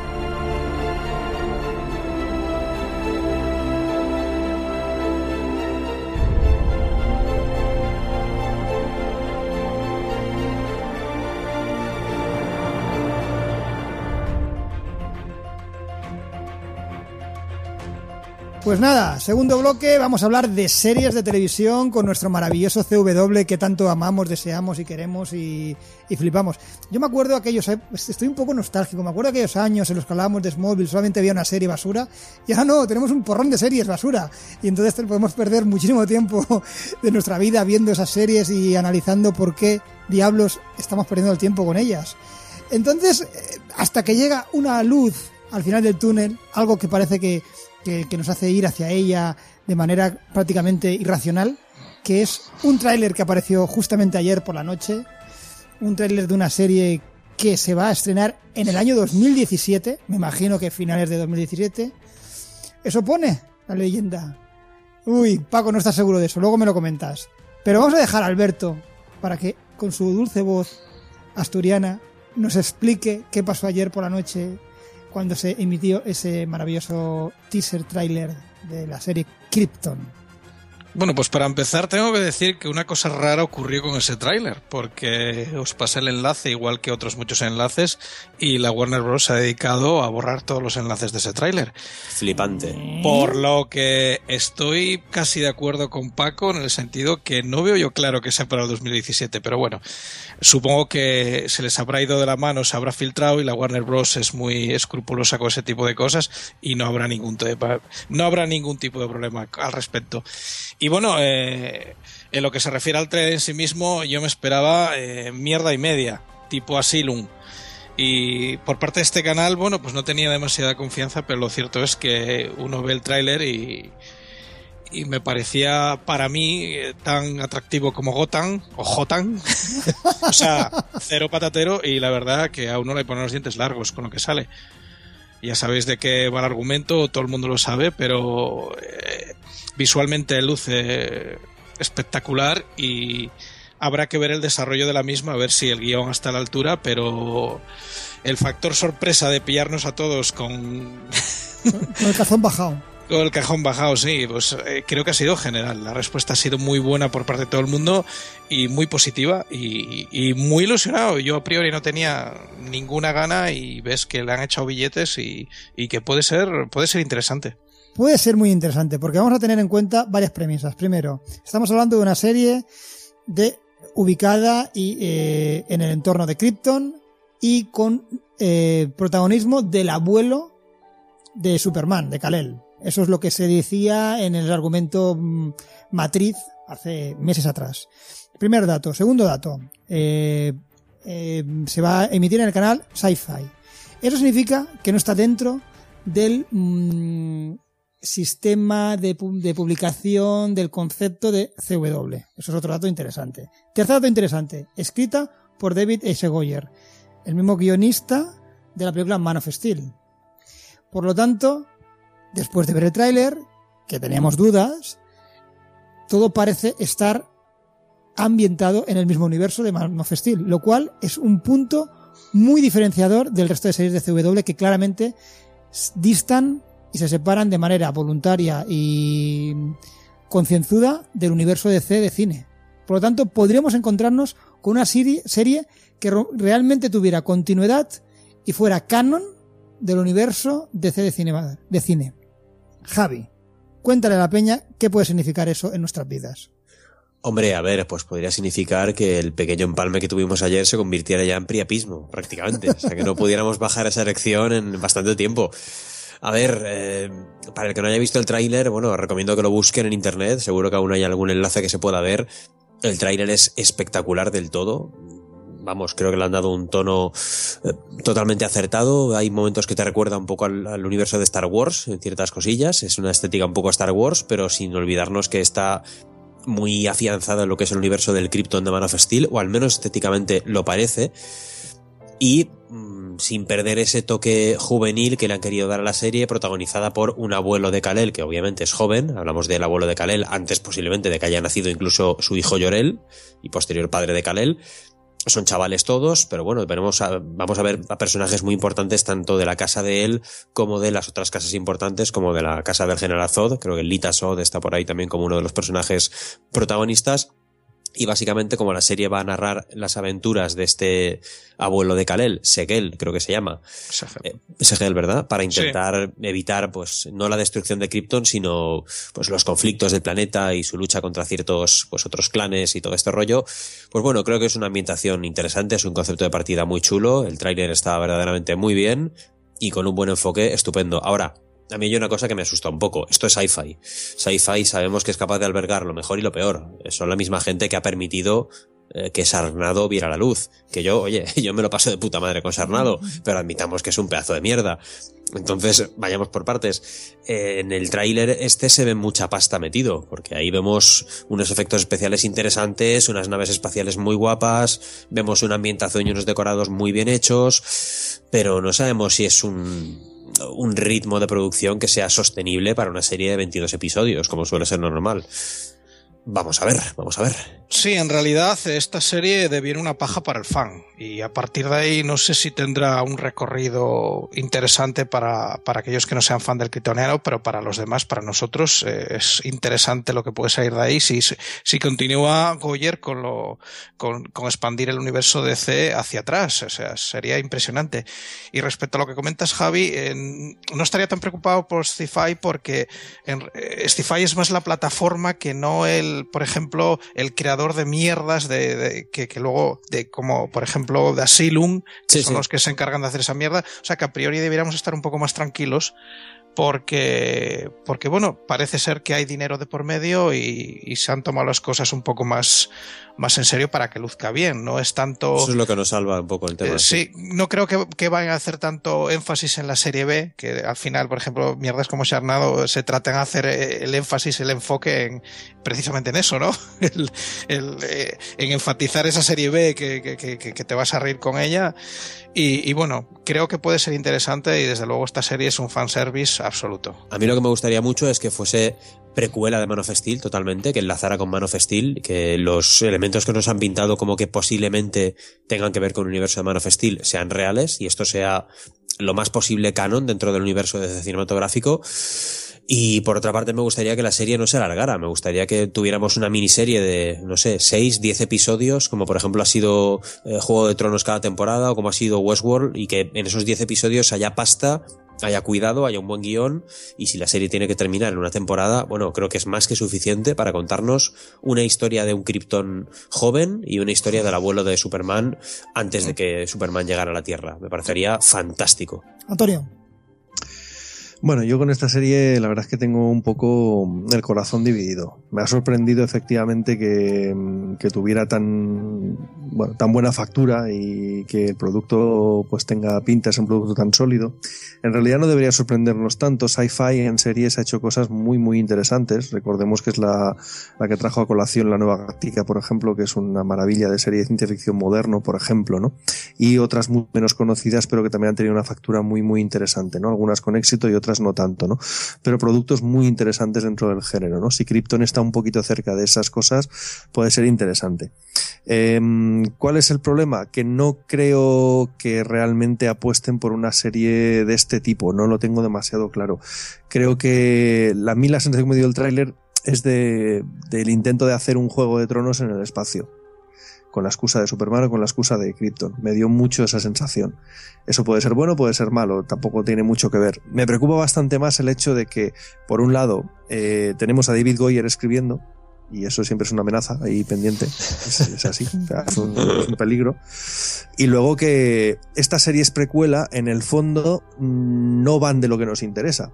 Pues nada, segundo bloque, vamos a hablar de series de televisión con nuestro maravilloso C W que tanto amamos, deseamos y queremos y, y flipamos. Yo me acuerdo aquellos, estoy un poco nostálgico, me acuerdo aquellos años en los que hablábamos de Smallville, solamente había una serie basura y ahora no, tenemos un porrón de series basura y entonces podemos perder muchísimo tiempo de nuestra vida viendo esas series y analizando por qué diablos estamos perdiendo el tiempo con ellas. Entonces, hasta que llega una luz al final del túnel, algo que parece que, que, que nos hace ir hacia ella de manera prácticamente irracional, que es un tráiler que apareció justamente ayer por la noche, un tráiler de una serie que se va a estrenar en el año dos mil diecisiete, me imagino que finales de dos mil diecisiete. Eso pone la leyenda. Uy, Paco, no estás seguro de eso, luego me lo comentas. Pero vamos a dejar a Alberto para que con su dulce voz asturiana nos explique qué pasó ayer por la noche cuando se emitió ese maravilloso teaser trailer de la serie Krypton. Bueno, pues para empezar tengo que decir que una cosa rara ocurrió con ese tráiler, porque os pasé el enlace igual que otros muchos enlaces y la Warner Bros. Se ha dedicado a borrar todos los enlaces de ese tráiler. Flipante. Por lo que estoy casi de acuerdo con Paco en el sentido que no veo yo claro que sea para el dos mil diecisiete, pero bueno, supongo que se les habrá ido de la mano, se habrá filtrado y la Warner Bros. Es muy escrupulosa con ese tipo de cosas y no habrá ningún, te- no habrá ningún tipo de problema al respecto. Y bueno, eh, en lo que se refiere al trailer en sí mismo, yo me esperaba eh, mierda y media, tipo Asylum. Y por parte de este canal, bueno, pues no tenía demasiada confianza, pero lo cierto es que uno ve el tráiler y, y me parecía para mí eh, tan atractivo como Gotham o Jotan. O sea, cero patatero, y la verdad que a uno le ponen los dientes largos con lo que sale. Ya sabéis de qué va el argumento, todo el mundo lo sabe, pero eh, visualmente luce espectacular y habrá que ver el desarrollo de la misma, a ver si el guión está a la altura, pero el factor sorpresa de pillarnos a todos con, Con el cajón bajado. con el cajón bajado, sí, pues eh, creo que ha sido general. La respuesta ha sido muy buena por parte de todo el mundo y muy positiva y, y muy ilusionado. Yo a priori no tenía ninguna gana y ves que le han echado billetes y, y que puede ser, puede ser interesante. Puede ser muy interesante porque vamos a tener en cuenta varias premisas. Primero, estamos hablando de una serie de ubicada y, eh, en el entorno de Krypton y con eh, protagonismo del abuelo de Superman, de Kal-El. Eso es lo que se decía en el argumento mm, matriz hace meses atrás. Primer dato. Segundo dato. Eh, eh, se va a emitir en el canal Sci-Fi. Eso significa que no está dentro del mmm, sistema de, pu- de publicación del concepto de C W. Eso es otro dato interesante. Tercer dato interesante. Escrita por David S. Goyer, el mismo guionista de la película Man of Steel. Por lo tanto, después de ver el tráiler, que teníamos dudas, todo parece estar ambientado en el mismo universo de Man of Steel, lo cual es un punto muy diferenciador del resto de series de C W que claramente distan y se separan de manera voluntaria y concienzuda del universo D C de cine. Por lo tanto, podríamos encontrarnos con una serie, serie que ro- realmente tuviera continuidad y fuera canon del universo D C de cine, de cine. Javi, cuéntale a la peña qué puede significar eso en nuestras vidas. Hombre, a ver, pues podría significar que el pequeño empalme que tuvimos ayer se convirtiera ya en priapismo, prácticamente. O sea, que no pudiéramos bajar esa erección en bastante tiempo. A ver, eh, para el que no haya visto el tráiler, bueno, recomiendo que lo busquen en internet. Seguro que aún hay algún enlace que se pueda ver. El tráiler es espectacular del todo. Vamos, creo que le han dado un tono eh, totalmente acertado. Hay momentos que te recuerda un poco al, al universo de Star Wars, en ciertas cosillas. Es una estética un poco Star Wars, pero sin olvidarnos que está muy afianzada en lo que es el universo del Krypton de Man of Steel, o al menos estéticamente lo parece. Y mmm, sin perder ese toque juvenil que le han querido dar a la serie, protagonizada por un abuelo de Kal-El, que obviamente es joven. Hablamos del abuelo de Kal-El antes posiblemente de que haya nacido incluso su hijo Jor-El y posterior padre de Kal-El. Son chavales todos, pero bueno, veremos a, vamos a ver a personajes muy importantes tanto de la casa de él como de las otras casas importantes, como de la casa del general Zod. Creo que Lita Zod está por ahí también como uno de los personajes protagonistas. Y básicamente, como la serie va a narrar las aventuras de este abuelo de Kal-El, Segel, creo que se llama. Eh, Segel, ¿verdad? Para intentar sí. evitar, pues, no la destrucción de Krypton, sino, pues, los conflictos del planeta y su lucha contra ciertos, pues, otros clanes y todo este rollo. Pues bueno, creo que es una ambientación interesante, es un concepto de partida muy chulo. El tráiler está verdaderamente muy bien y con un buen enfoque estupendo. Ahora, a mí hay una cosa que me asusta un poco. Esto es Sci-Fi. Sci-Fi sabemos que es capaz de albergar lo mejor y lo peor. Son la misma gente que ha permitido eh, que Sarnado viera la luz. Que yo, oye, yo me lo paso de puta madre con Sarnado, pero admitamos que es un pedazo de mierda. Entonces, vayamos por partes. Eh, en el tráiler este se ve mucha pasta metido, porque ahí vemos unos efectos especiales interesantes, unas naves espaciales muy guapas, vemos una ambientación y unos decorados muy bien hechos, pero no sabemos si es un... un ritmo de producción que sea sostenible para una serie de veintidós episodios, como suele ser normal. Vamos a ver, vamos a ver. Sí, en realidad esta serie deviene una paja para el fan y a partir de ahí no sé si tendrá un recorrido interesante para, para aquellos que no sean fan del kryptoniano, pero para los demás, para nosotros, eh, es interesante lo que puede salir de ahí si, si continúa Goyer con, lo, con, con expandir el universo D C hacia atrás. O sea, sería impresionante. Y respecto a lo que comentas, Javi, eh, no estaría tan preocupado por Sci-Fi porque en, eh, Sci-Fi es más la plataforma que no el, por ejemplo, el creador de mierdas de, de que, que luego, de como por ejemplo de Asylum, que sí, son sí. los que se encargan de hacer esa mierda. O sea que a priori deberíamos estar un poco más tranquilos porque, porque bueno, parece ser que hay dinero de por medio y, y se han tomado las cosas un poco más, más en serio para que luzca bien. No es tanto... Eso es lo que nos salva un poco el tema. Eh, sí, no creo que, que vayan a hacer tanto énfasis en la serie B, que al final, por ejemplo, mierdas como Sharnado se tratan de hacer el énfasis, el enfoque en, precisamente en eso, ¿no? El, el, eh, en enfatizar esa serie B que, que, que, que te vas a reír con ella. Y, y bueno, creo que puede ser interesante y desde luego esta serie es un fanservice absoluto. A mí lo que me gustaría mucho es que fuese precuela de Man of Steel totalmente, que enlazara con Man of Steel, que los elementos que nos han pintado como que posiblemente tengan que ver con el universo de Man of Steel sean reales y esto sea lo más posible canon dentro del universo de cinematográfico. Y por otra parte me gustaría que la serie no se alargara, me gustaría que tuviéramos una miniserie de, no sé, seis, diez episodios, como por ejemplo ha sido eh, Juego de Tronos cada temporada o como ha sido Westworld, y que en esos diez episodios haya pasta, haya cuidado, haya un buen guión, y si la serie tiene que terminar en una temporada, bueno, creo que es más que suficiente para contarnos una historia de un Krypton joven y una historia del abuelo de Superman antes de que Superman llegara a la Tierra. Me parecería fantástico. Antonio. Bueno, yo con esta serie la verdad es que tengo un poco el corazón dividido. Me ha sorprendido efectivamente que, que tuviera tan, bueno, tan buena factura y que el producto pues tenga pinta, es un producto tan sólido. En realidad no debería sorprendernos tanto. Sci-Fi en series ha hecho cosas muy muy interesantes. Recordemos que es la, la que trajo a colación La Nueva Galáctica, por ejemplo, que es una maravilla de serie de ciencia ficción moderno, por ejemplo, ¿no? Y otras muy menos conocidas, pero que también han tenido una factura muy muy interesante, ¿no? Algunas con éxito y otras no tanto, ¿no? Pero productos muy interesantes dentro del género, ¿no? Si Krypton está un poquito cerca de esas cosas, puede ser interesante. Eh, ¿Cuál es el problema? Que no creo que realmente apuesten por una serie de este tipo, no lo tengo demasiado claro. Creo que la, a mí la sensación que me dio el tráiler es de, del intento de hacer un Juego de Tronos en el espacio, con la excusa de Superman o con la excusa de Krypton. Me dio mucho esa sensación. Eso puede ser bueno, puede ser malo, tampoco tiene mucho que ver. Me preocupa bastante más el hecho de que, por un lado, eh, tenemos a David Goyer escribiendo, y eso siempre es una amenaza ahí pendiente, es, es así, o sea, es, un, es un peligro. Y luego que esta serie es precuela, en el fondo no van de lo que nos interesa.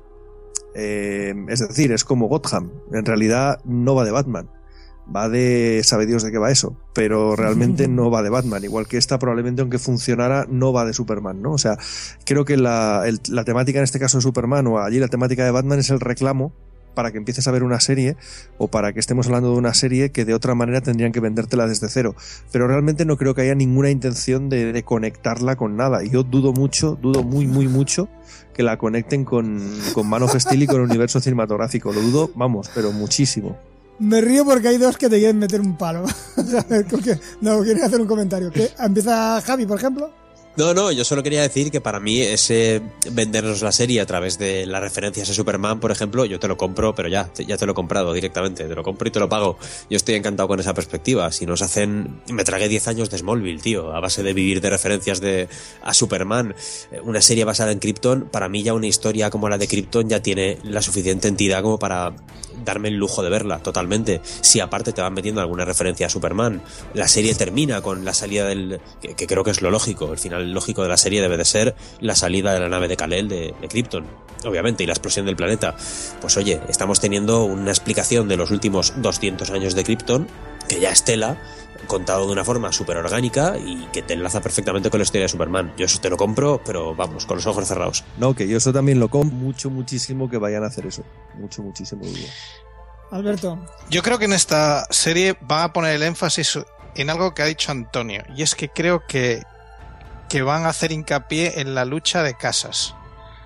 Eh, es decir, es como Gotham, en realidad no va de Batman. Va de... sabe Dios de qué va eso, pero realmente no va de Batman, igual que esta probablemente aunque funcionara no va de Superman, ¿no? O sea, creo que la, el, la temática en este caso de Superman o allí la temática de Batman es el reclamo para que empieces a ver una serie o para que estemos hablando de una serie que de otra manera tendrían que vendértela desde cero, pero realmente no creo que haya ninguna intención de, de conectarla con nada. Yo dudo mucho, dudo muy muy mucho que la conecten con, con Man of Steel y con el universo cinematográfico, lo dudo, vamos, pero muchísimo. Me río porque hay dos que te quieren meter un palo. No, quieren hacer un comentario. ¿Qué? ¿Empieza Javi, por ejemplo? No, no, yo solo quería decir que para mí ese vendernos la serie a través de las referencias a Superman, por ejemplo, yo te lo compro, pero ya, ya te lo he comprado directamente, te lo compro y te lo pago. Yo estoy encantado con esa perspectiva. Si nos hacen... Me tragué diez años de Smallville, tío, a base de vivir de referencias de a Superman. Una serie basada en Krypton, para mí ya una historia como la de Krypton ya tiene la suficiente entidad como para darme el lujo de verla totalmente. Si aparte te van metiendo alguna referencia a Superman, la serie termina con la salida del... que, que creo que es lo lógico, el final lógico de la serie debe de ser la salida de la nave de Kal-El de, de Krypton, obviamente, y la explosión del planeta. Pues oye, estamos teniendo una explicación de los últimos doscientos años de Krypton, que ya es tela, contado de una forma súper orgánica y que te enlaza perfectamente con la historia de Superman. Yo eso te lo compro, pero vamos, con los ojos cerrados. No, que yo eso también lo compro mucho, muchísimo que vayan a hacer eso. Mucho, muchísimo. Bien. Alberto. Yo creo que en esta serie van a poner el énfasis en algo que ha dicho Antonio, y es que creo que, que van a hacer hincapié en la lucha de casas.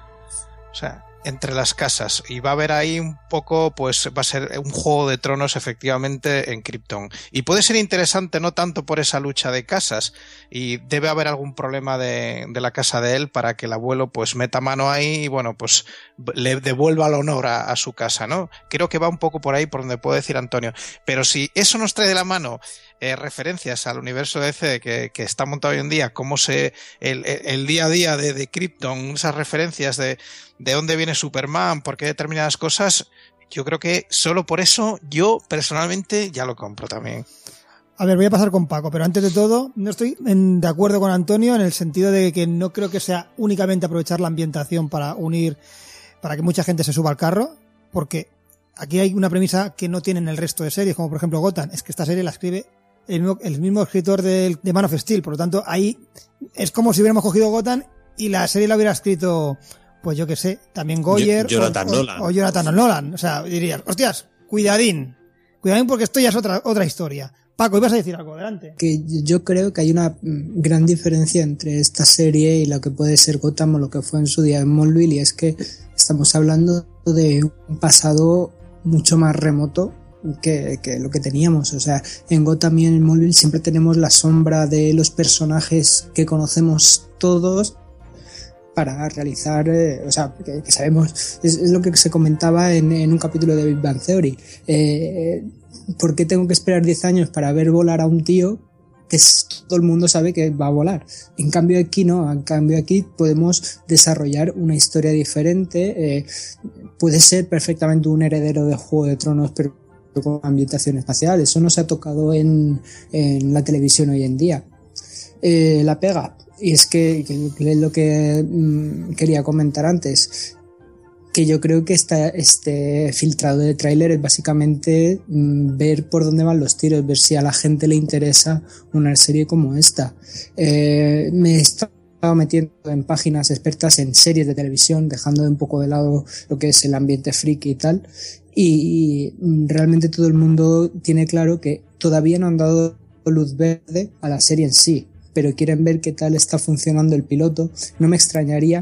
O sea, entre las casas, y va a haber ahí un poco, pues va a ser un Juego de Tronos efectivamente en Krypton, y puede ser interesante no tanto por esa lucha de casas, y debe haber algún problema de, de la casa de él para que el abuelo pues meta mano ahí y bueno, pues le devuelva el honor a, a su casa, ¿no? Creo que va un poco por ahí por donde puede decir Antonio, pero si eso nos trae de la mano Eh, referencias al universo D C que, que está montado hoy en día, cómo se el, el día a día de, de Krypton, esas referencias de, de dónde viene Superman, por qué determinadas cosas, yo creo que solo por eso yo personalmente ya lo compro también. A ver, voy a pasar con Paco, pero antes de todo, no estoy en, de acuerdo con Antonio en el sentido de que no creo que sea únicamente aprovechar la ambientación para unir, para que mucha gente se suba al carro, porque aquí hay una premisa que no tienen el resto de series, como por ejemplo Gotham, es que esta serie la escribe El mismo, el mismo escritor de, de Man of Steel, por lo tanto ahí es como si hubiéramos cogido Gotham y la serie la hubiera escrito, pues yo que sé, también Goyer Jonathan o, Nolan. O, o Jonathan Nolan, o sea, dirías, hostias, cuidadín, cuidadín porque esto ya es otra, otra historia. Paco, ibas a decir algo, adelante. Que yo creo que hay una gran diferencia entre esta serie y lo que puede ser Gotham o lo que fue en su día en Smallville, y es que estamos hablando de un pasado mucho más remoto Que, que lo que teníamos. O sea, en Gotham y en Smallville siempre tenemos la sombra de los personajes que conocemos todos para realizar, eh, o sea, que, que sabemos, es, es lo que se comentaba en, en un capítulo de Big Bang Theory. Eh, ¿Por qué tengo que esperar diez años para ver volar a un tío que es, todo el mundo sabe que va a volar? En cambio aquí no, en cambio aquí podemos desarrollar una historia diferente. Eh, puede ser perfectamente un heredero de Juego de Tronos, pero con ambientación espacial. Eso no se ha tocado en, en la televisión hoy en día. Eh, la pega, y es que, que es lo que mmm, quería comentar antes, que yo creo que esta, este filtrado de tráiler es básicamente mmm, ver por dónde van los tiros, ver si a la gente le interesa una serie como esta. Eh, me está metiendo en páginas expertas en series de televisión, dejando un poco de lado lo que es el ambiente friki y tal, y realmente todo el mundo tiene claro que todavía no han dado luz verde a la serie en sí, pero quieren ver qué tal está funcionando el piloto. No me extrañaría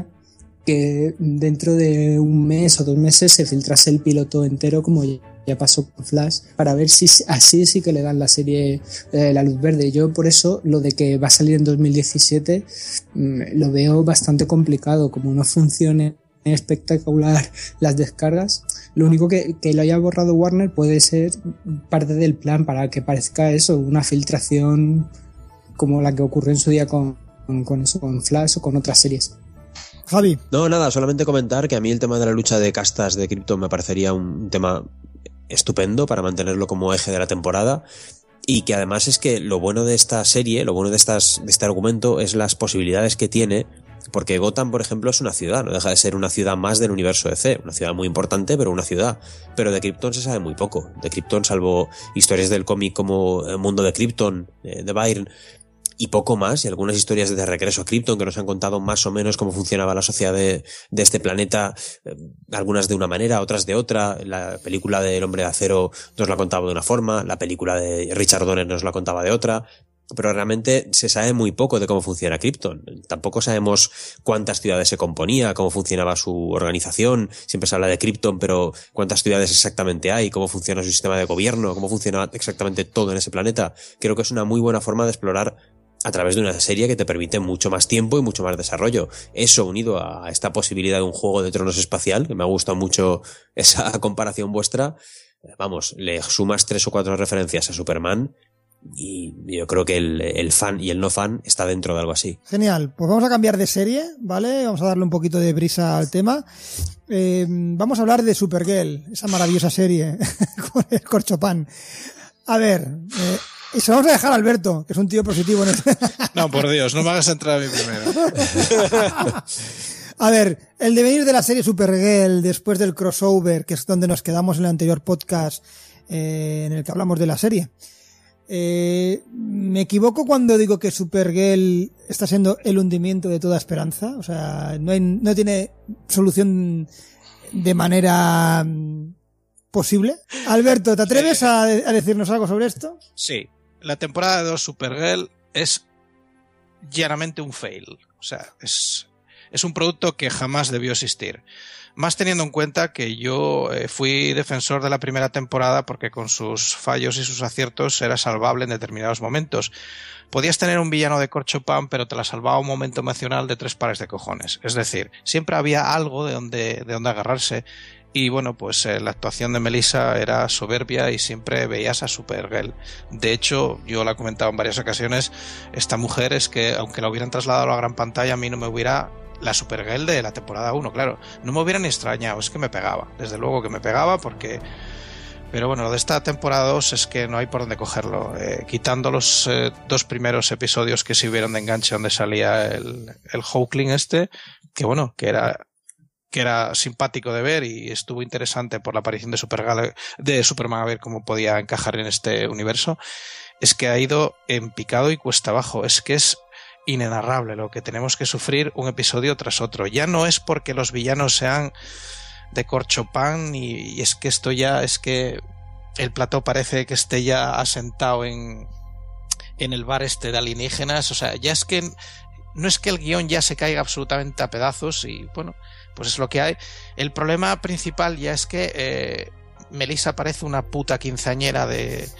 que dentro de un mes o dos meses se filtrase el piloto entero, como ya pasó con Flash, para ver si así sí que le dan la serie eh, la luz verde. Yo por eso lo de que va a salir en dos mil diecisiete mmm, lo veo bastante complicado. Como no funcione espectacular las descargas, lo único que, que lo haya borrado Warner puede ser parte del plan para que parezca eso, una filtración como la que ocurrió en su día con, con, con eso, con Flash o con otras series. Javi. No, nada, solamente comentar que a mí el tema de la lucha de castas de Krypton me parecería un tema estupendo para mantenerlo como eje de la temporada, y que además es que lo bueno de esta serie, lo bueno de, estas, de este argumento es las posibilidades que tiene, porque Gotham, por ejemplo, es una ciudad, no deja de ser una ciudad más del universo D C, una ciudad muy importante, pero una ciudad. Pero de Krypton se sabe muy poco. De Krypton, salvo historias del cómic como El mundo de Krypton, de Byrne, y poco más, y algunas historias de regreso a Krypton que nos han contado más o menos cómo funcionaba la sociedad de, de este planeta, eh, algunas de una manera, otras de otra. La película de El hombre de acero nos la contaba de una forma, la película de Richard Donner nos la contaba de otra, pero realmente se sabe muy poco de cómo funciona Krypton. Tampoco sabemos cuántas ciudades se componía, cómo funcionaba su organización. Siempre se habla de Krypton, pero cuántas ciudades exactamente hay, cómo funciona su sistema de gobierno, cómo funciona exactamente todo en ese planeta. Creo que es una muy buena forma de explorar a través de una serie que te permite mucho más tiempo y mucho más desarrollo. Eso unido a esta posibilidad de un Juego de Tronos espacial, que me ha gustado mucho esa comparación vuestra, vamos, le sumas tres o cuatro referencias a Superman y yo creo que el, el fan y el no fan está dentro de algo así. Genial, pues vamos a cambiar de serie, ¿vale? Vamos a darle un poquito de brisa al tema. Eh, vamos a hablar de Supergirl, esa maravillosa serie con el corchopán. A ver, eh, y se lo vamos a dejar a Alberto, que es un tío positivo en este... No, por Dios, no me hagas entrar a mí primero. A ver, el devenir de la serie Supergirl después del crossover, que es donde nos quedamos en el anterior podcast eh, en el que hablamos de la serie. Eh, ¿Me equivoco cuando digo que Supergirl está siendo el hundimiento de toda esperanza? O sea, no, hay, no tiene solución de manera posible. Alberto, ¿te atreves a, a decirnos algo sobre esto? Sí, la temporada de dos Supergirl es llanamente un fail. O sea, es, es un producto que jamás debió existir. Más teniendo en cuenta que yo eh, fui defensor de la primera temporada porque con sus fallos y sus aciertos era salvable en determinados momentos. Podías tener un villano de corcho pan, pero te la salvaba un momento emocional de tres pares de cojones. Es decir, siempre había algo de donde, de donde agarrarse. Y bueno, pues eh, la actuación de Melissa era soberbia y siempre veías a Supergirl. De hecho, yo la he comentado en varias ocasiones, esta mujer es que, aunque la hubieran trasladado a la gran pantalla, a mí no me hubiera... La Supergirl de la temporada uno, claro, no me hubiera ni extrañado, es que me pegaba, desde luego que me pegaba porque... Pero bueno, lo de esta temporada dos es que no hay por dónde cogerlo. Eh, quitando los eh, dos primeros episodios que se hubieron de enganche donde salía el, el Hawkling este, que bueno, que era... que era simpático de ver y estuvo interesante por la aparición de, Supergal, de Superman, a ver cómo podía encajar en este universo, es que ha ido en picado y cuesta abajo. Es que es inenarrable lo que tenemos que sufrir un episodio tras otro. Ya no es porque los villanos sean de corcho pan y, y es que esto ya es que el plató parece que esté ya asentado en, en el bar este de alienígenas. O sea, ya es que no es que el guión ya se caiga absolutamente a pedazos y bueno, pues es lo que hay. El problema principal ya es que eh, Melissa parece una puta quinceañera de...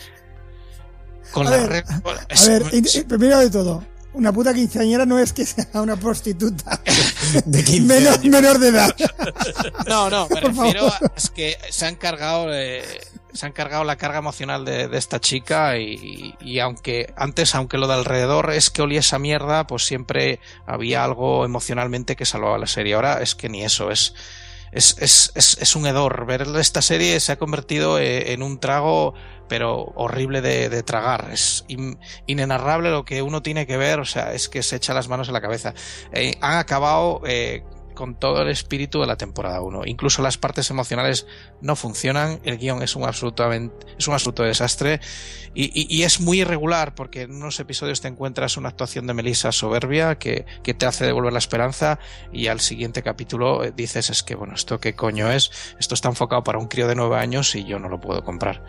Con a la ver, red... a ver, es... primero de todo, una puta quinceañera no es que sea una prostituta de quince menor, menor de edad. No, no, me refiero a, es que se han cargado eh, se han cargado la carga emocional de, de esta chica y, y aunque antes, aunque lo de alrededor es que olía esa mierda, pues siempre había algo emocionalmente que salvaba la serie. Ahora es que ni eso, es es, es, es, es un hedor. Ver esta serie se ha convertido en un trago, pero horrible de, de tragar. Es in, inenarrable lo que uno tiene que ver, o sea, es que se echa las manos en la cabeza. Eh, han acabado eh, con todo el espíritu de la temporada uno. Incluso las partes emocionales no funcionan, el guión es un absolutamente, es un absoluto desastre y, y, y es muy irregular porque en unos episodios te encuentras una actuación de Melissa soberbia que, que te hace devolver la esperanza y al siguiente capítulo dices, es que bueno, ¿esto qué coño es? Esto está enfocado para un crío de nueve años y yo no lo puedo comprar.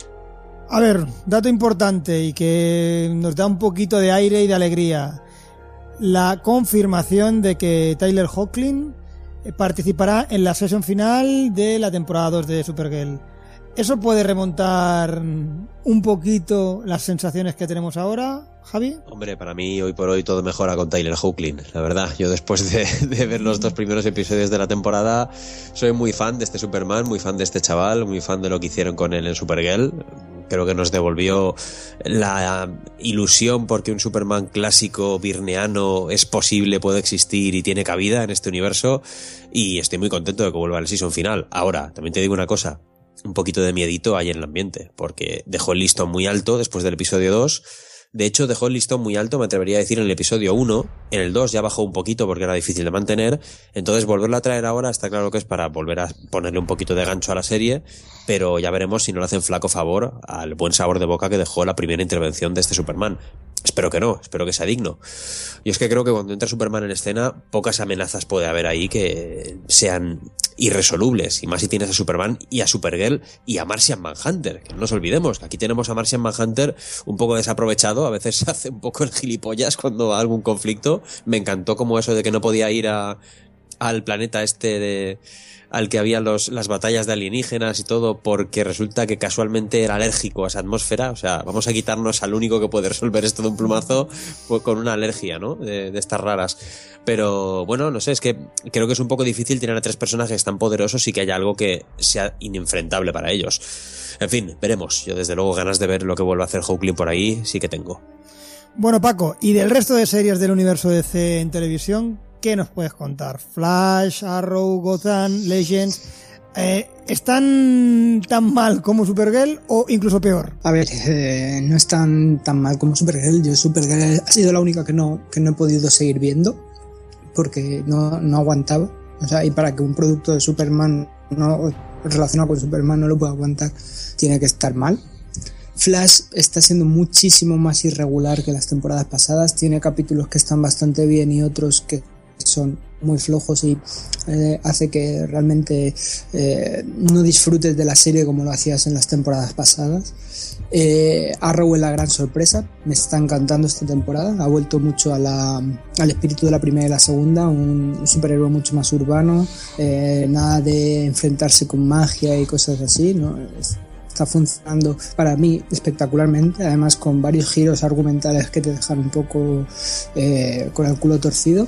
A ver, dato importante y que nos da un poquito de aire y de alegría. La confirmación de que Tyler Hoechlin participará en la sesión final de la temporada dos de Supergirl. ¿Eso puede remontar un poquito las sensaciones que tenemos ahora, Javi? Hombre, para mí hoy por hoy todo mejora con Tyler Hoechlin, la verdad. Yo después de, de ver los dos primeros episodios de la temporada soy muy fan de este Superman, muy fan de este chaval, muy fan de lo que hicieron con él en Supergirl. Creo que nos devolvió la ilusión porque un Superman clásico birneano es posible, puede existir y tiene cabida en este universo, y estoy muy contento de que vuelva al season final. Ahora, también te digo una cosa, un poquito de miedito hay en el ambiente, porque dejó el listón muy alto después del episodio dos. De hecho, dejó el listón muy alto, me atrevería a decir, en el episodio uno. En el dos ya bajó un poquito porque era difícil de mantener. Entonces, volverlo a traer ahora está claro que es para volver a ponerle un poquito de gancho a la serie. Pero ya veremos si no le hacen flaco favor al buen sabor de boca que dejó la primera intervención de este Superman. Espero que no, espero que sea digno. Yo es que creo que cuando entra Superman en escena, pocas amenazas puede haber ahí que sean irresolubles, y más si tienes a Superman y a Supergirl y a Martian Manhunter, que no nos olvidemos que aquí tenemos a Martian Manhunter un poco desaprovechado, a veces se hace un poco el gilipollas cuando va a algún conflicto. Me encantó como eso de que no podía ir a al planeta este de al que había los, las batallas de alienígenas y todo, porque resulta que casualmente era alérgico a esa atmósfera. O sea, vamos a quitarnos al único que puede resolver esto de un plumazo pues, con una alergia, ¿no? De, de estas raras. Pero bueno, no sé, es que creo que es un poco difícil tener a tres personajes tan poderosos y que haya algo que sea inenfrentable para ellos. En fin, veremos. Yo desde luego ganas de ver lo que vuelva a hacer Hoechlin por ahí sí que tengo. Bueno, Paco, ¿y del resto de series del universo D C en televisión? ¿Qué nos puedes contar? Flash, Arrow, Gotham, Legends, eh, ¿están tan mal como Supergirl o incluso peor? A ver, eh, no están tan mal como Supergirl. Yo Supergirl ha sido la única que no, que no he podido seguir viendo porque no, no aguantaba. O sea, y para que un producto de Superman no relacionado con Superman no lo pueda aguantar, tiene que estar mal. Flash está siendo muchísimo más irregular que las temporadas pasadas, tiene capítulos que están bastante bien y otros que son muy flojos y eh, hace que realmente eh, no disfrutes de la serie como lo hacías en las temporadas pasadas. Eh, Arrow es la gran sorpresa, me está encantando esta temporada, ha vuelto mucho a la, al espíritu de la primera y la segunda, un, un superhéroe mucho más urbano, eh, nada de enfrentarse con magia y cosas así, ¿no? Es, está funcionando para mí espectacularmente, además con varios giros argumentales que te dejan un poco eh, con el culo torcido.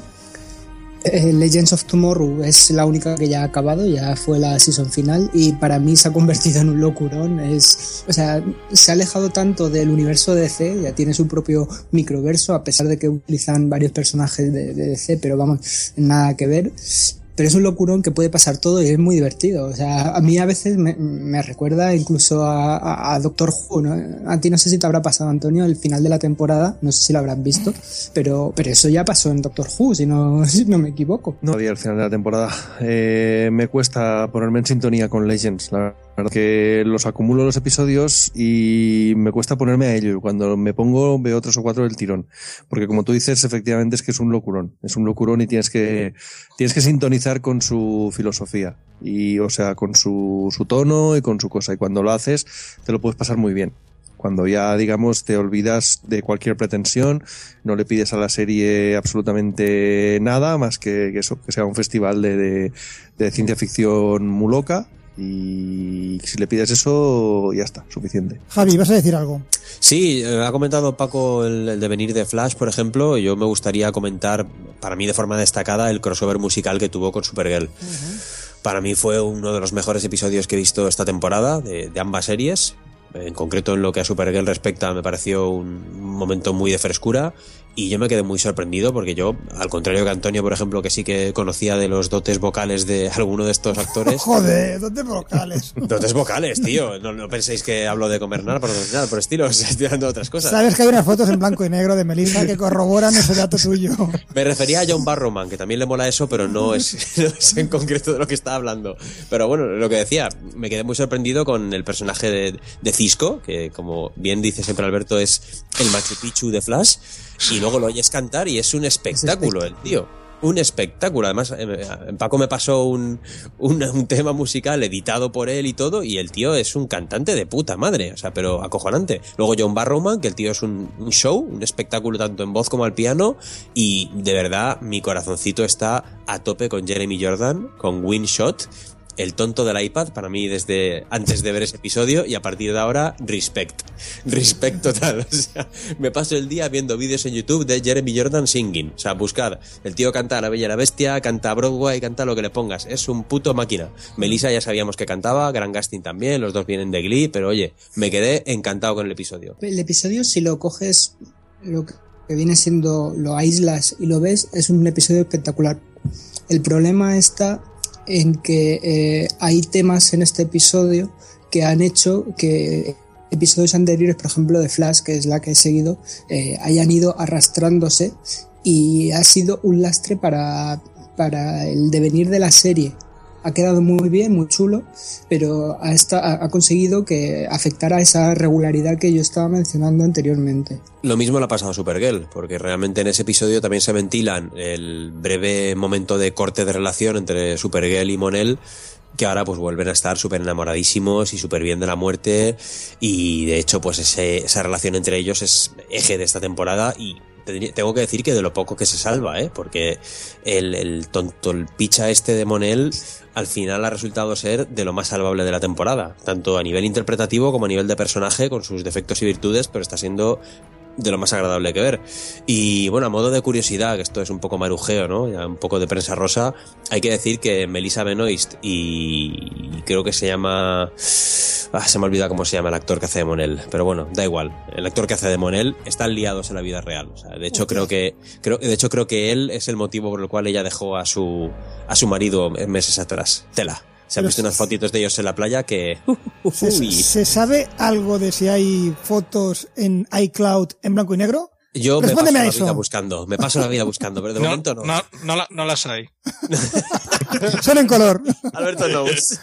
Eh, Legends of Tomorrow es la única que ya ha acabado, ya fue la season final y para mí se ha convertido en un locurón. Es, o sea, se ha alejado tanto del universo de D C, ya tiene su propio microverso, a pesar de que utilizan varios personajes de, de D C, pero vamos, nada que ver. Pero es un locurón que puede pasar todo y es muy divertido. O sea, a mí a veces me, me recuerda incluso a, a, a Doctor Who, ¿no? A ti no sé si te habrá pasado, Antonio, el final de la temporada, no sé si lo habrás visto, pero, pero eso ya pasó en Doctor Who, si no, si no me equivoco. No había el final de la temporada. Eh, me cuesta ponerme en sintonía con Legends, la verdad que los acumulo los episodios y me cuesta ponerme a ello. Cuando me pongo veo tres o cuatro del tirón. Porque como tú dices, efectivamente es que es un locurón. Es un locurón y tienes que, tienes que sintonizar con su filosofía. Y, o sea, con su, su tono y con su cosa. Y cuando lo haces, te lo puedes pasar muy bien. Cuando ya, digamos, te olvidas de cualquier pretensión, no le pides a la serie absolutamente nada más que, que eso, que sea un festival de, de, de ciencia ficción muy loca. Y si le pides eso, ya está, suficiente. Javi, ¿vas a decir algo? Sí, ha comentado Paco el, el devenir de Flash, por ejemplo. Yo me gustaría comentar, para mí de forma destacada, el crossover musical que tuvo con Supergirl. Uh-huh. Para mí fue uno de los mejores episodios que he visto esta temporada, de, de ambas series. En concreto en lo que a Supergirl respecta, me pareció un momento muy de frescura y yo me quedé muy sorprendido porque yo, al contrario que Antonio, por ejemplo, que sí que conocía de los dotes vocales de alguno de estos actores. Joder, dotes vocales. Dotes vocales, tío. No, no penséis que hablo de comer nada por, nada por estilo, estoy hablando de otras cosas. Sabes que hay unas fotos en blanco y negro de Melissa que corroboran ese dato tuyo. Me refería a John Barrowman, que también le mola eso, pero no es, no es en concreto de lo que está hablando. Pero bueno, lo que decía, me quedé muy sorprendido con el personaje de, de Cisco, que como bien dice siempre Alberto, es el Machu Picchu de Flash, y luego lo oyes cantar y es un espectáculo el tío. Un espectáculo. Además, Paco me pasó un, un, un tema musical editado por él y todo, y el tío es un cantante de puta madre, o sea, pero acojonante. Luego John Barrowman, que el tío es un, un show, un espectáculo tanto en voz como al piano, y de verdad mi corazoncito está a tope con Jeremy Jordan, con Windshot, el tonto del iPad, para mí desde antes de ver ese episodio, y a partir de ahora, respect. Respect total. O sea, me paso el día viendo vídeos en YouTube de Jeremy Jordan singing. O sea, buscad. El tío canta a La Bella y la Bestia, canta a Broadway, canta lo que le pongas. Es un puto máquina. Melissa ya sabíamos que cantaba, Grant Gustin también, los dos vienen de Glee, pero oye, me quedé encantado con el episodio. El episodio, si lo coges, lo que viene siendo, lo aíslas y lo ves, es un episodio espectacular. El problema está en que eh, hay temas en este episodio que han hecho que episodios anteriores, por ejemplo de Flash, que es la que he seguido, eh, hayan ido arrastrándose y ha sido un lastre para, para el devenir de la serie. Ha quedado muy bien, muy chulo, pero ha, esta, ha conseguido que afectara esa regularidad que yo estaba mencionando anteriormente. Lo mismo le ha pasado a Supergirl, porque realmente en ese episodio también se ventilan el breve momento de corte de relación entre Supergirl y Mon-El, que ahora pues vuelven a estar súper enamoradísimos y súper bien de la muerte, y de hecho pues ese, esa relación entre ellos es eje de esta temporada, y tengo que decir que de lo poco que se salva, ¿eh? Porque el, el tonto, el picha este de Mon-El al final ha resultado ser de lo más salvable de la temporada, tanto a nivel interpretativo como a nivel de personaje, con sus defectos y virtudes, pero está siendo de lo más agradable que ver. Y bueno, a modo de curiosidad, que esto es un poco marujeo, ¿no? Ya un poco de prensa rosa, hay que decir que Melissa Benoist y creo que se llama... Ah, se me ha olvidado cómo se llama el actor que hace de Mon-El, pero bueno, da igual. El actor que hace de Mon-El están liados en la vida real. O sea, de hecho creo que creo, de hecho creo que él es el motivo por el cual ella dejó a su a su marido meses atrás. Tela. Se han visto unas fotitos de ellos en la playa que... Uh, uh, ¿Se, ¿Se sabe algo de si hay fotos en iCloud en blanco y negro? Yo me paso Respóndeme a la eso. vida buscando, me paso la vida buscando, pero de No, momento no. no, no, la- no las hay. Son en color. Alberto knows.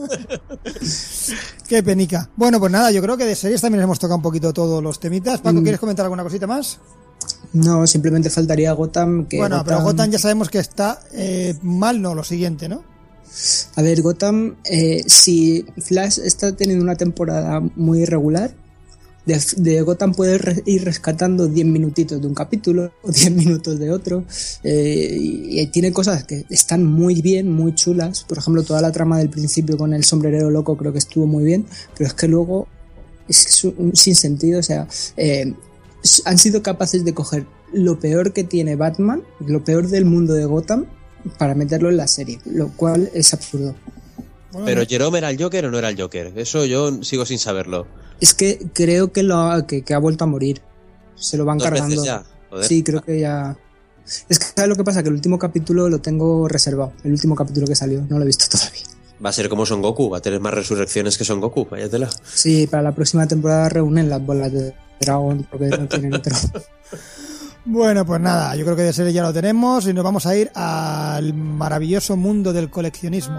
Qué penica. Bueno, pues nada, yo creo que de series también hemos tocado un poquito todos los temitas. Paco, Mm. ¿quieres comentar alguna cosita más? No, simplemente faltaría Gotham. Que Bueno, pero Gotham- Gotham ya sabemos que está eh, mal, no, lo siguiente, ¿no? A ver, Gotham, eh, si Flash está teniendo una temporada muy irregular, de, de Gotham puedes re- ir rescatando diez minutitos de un capítulo o diez minutos de otro, eh, y, y tiene cosas que están muy bien, muy chulas. Por ejemplo, toda la trama del principio con el sombrerero loco creo que estuvo muy bien, pero es que luego es un sinsentido. O sea, eh, han sido capaces de coger lo peor que tiene Batman, lo peor del mundo de Gotham, para meterlo en la serie, lo cual es absurdo. Bueno, Pero no. Jerome era el Joker o no era el Joker. Eso yo sigo sin saberlo. Es que creo que lo ha, que, que ha vuelto a morir. Se lo van Dos cargando. veces ya. Joder. Sí, creo que ya. Es que ¿sabes lo que pasa? Que el último capítulo lo tengo reservado. El último capítulo que salió, no lo he visto todavía. Va a ser como Son Goku, va a tener más resurrecciones que Son Goku, váyatela. Sí, para la próxima temporada reúnen las bolas de dragón porque no tienen otro. Bueno, pues nada, yo creo que de serie ya lo tenemos y nos vamos a ir al maravilloso mundo del coleccionismo.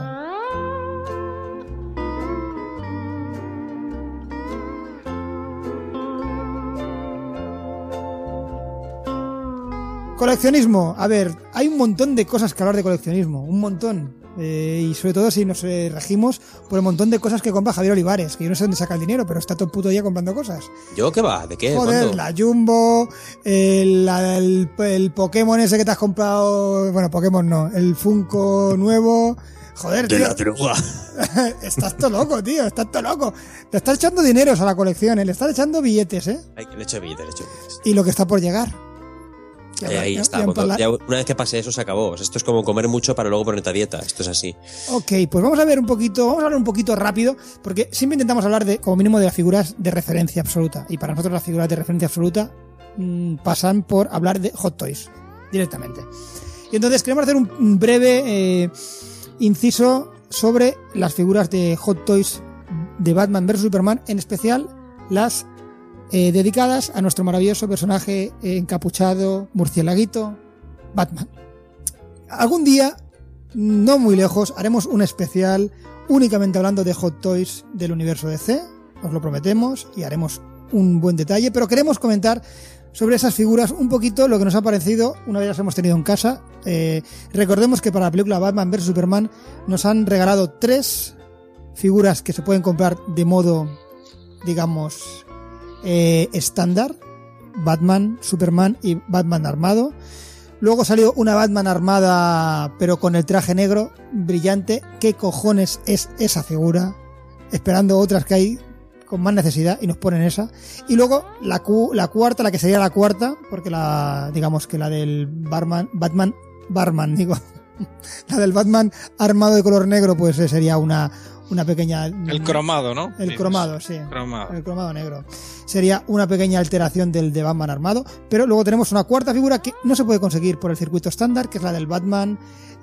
Coleccionismo, a ver, hay un montón de cosas que hablar de coleccionismo, un montón. Eh, y sobre todo si nos eh, regimos por el montón de cosas que compra Javier Olivares, que yo no sé dónde saca el dinero, pero está todo el puto día comprando cosas. ¿Yo qué va? ¿De qué? Joder, ¿Cuándo? la Jumbo, el, la- el, el Pokémon ese que te has comprado, bueno, Pokémon no, el Funko nuevo. Joder, De tío, la droga. estás todo loco, tío, estás todo loco. Te estás echando dineros a la colección, ¿eh? Le estás echando billetes, ¿eh? Ay, que le echo billetes, le echo billetes. Y lo que está por llegar. Ya- Ahí, ahí ya- está. ya cuando- empala- ya una vez que pase eso se acabó. O sea, esto es como comer mucho para luego ponerte a dieta. Esto es así. Ok, pues vamos a ver un poquito, vamos a hablar un poquito rápido, porque siempre intentamos hablar de, como mínimo, de las figuras de referencia absoluta. Y para nosotros las figuras de referencia absoluta mmm, pasan por hablar de Hot Toys directamente. Y entonces queremos hacer un un breve eh, inciso sobre las figuras de Hot Toys de Batman versus Superman, en especial las eh, dedicadas a nuestro maravilloso personaje eh, encapuchado, murcielaguito, Batman. Algún día, no muy lejos, haremos un especial únicamente hablando de Hot Toys del universo D C, os lo prometemos, y haremos un buen detalle, pero queremos comentar sobre esas figuras un poquito lo que nos ha parecido una vez las hemos tenido en casa. Eh, recordemos que para la película Batman versus Superman nos han regalado tres figuras que se pueden comprar de modo, digamos, eh, estándar: Batman, Superman y Batman armado. Luego salió una Batman armada pero con el traje negro brillante. ¿Qué cojones es esa figura? Esperando otras que hay con más necesidad y nos ponen esa. Y luego la, cu la cuarta, la que sería la cuarta, porque la, digamos que la del Barman, Batman, Barman, digo, la del Batman armado de color negro, pues eh, sería una, una pequeña... El cromado, ¿no? El Dices. cromado, sí. Cromado. El cromado negro. Sería una pequeña alteración del de Batman armado, pero luego tenemos una cuarta figura que no se puede conseguir por el circuito estándar, que es la del Batman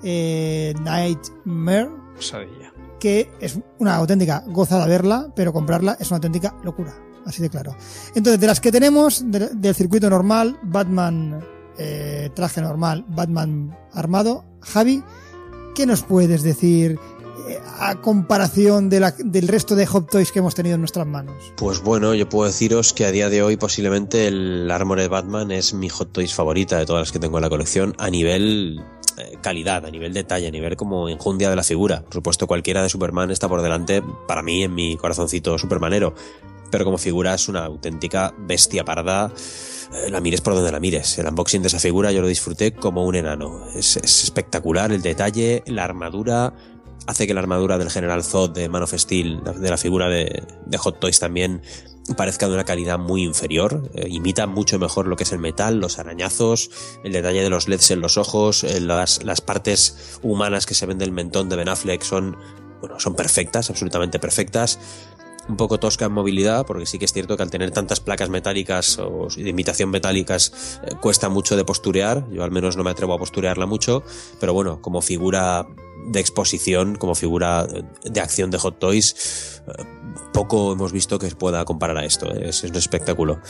eh, Nightmare, Pesadilla. que es una auténtica gozada verla, pero comprarla es una auténtica locura, así de claro. Entonces, de las que tenemos de- del circuito normal, Batman eh, traje normal, Batman armado, Javi, ¿qué nos puedes decir eh, a comparación de la, del resto de Hot Toys que hemos tenido en nuestras manos? Pues bueno, yo puedo deciros que a día de hoy posiblemente el Armored Batman es mi Hot Toys favorita de todas las que tengo en la colección a nivel eh, calidad, a nivel detalle, a nivel como enjundia de la figura. Por supuesto, cualquiera de Superman está por delante para mí en mi corazoncito supermanero, pero como figura es una auténtica bestia parda. Eh, La mires por donde la mires. El unboxing de esa figura yo lo disfruté como un enano. Es, es espectacular el detalle, la armadura. Hace que la armadura del General Zod de Man of Steel, de la figura de, de Hot Toys también, parezca de una calidad muy inferior. Eh, imita mucho mejor lo que es el metal, los arañazos, el detalle de los L E Ds en los ojos, eh, las, las partes humanas que se ven del mentón de Ben Affleck son, bueno, son perfectas, absolutamente perfectas. Un poco tosca en movilidad, porque sí que es cierto que al tener tantas placas metálicas o de imitación metálicas eh, cuesta mucho de posturear. Yo al menos no me atrevo a posturearla mucho, pero bueno, como figura de exposición, como figura de acción de Hot Toys, eh, poco hemos visto que pueda comparar a esto. Es, es un espectáculo.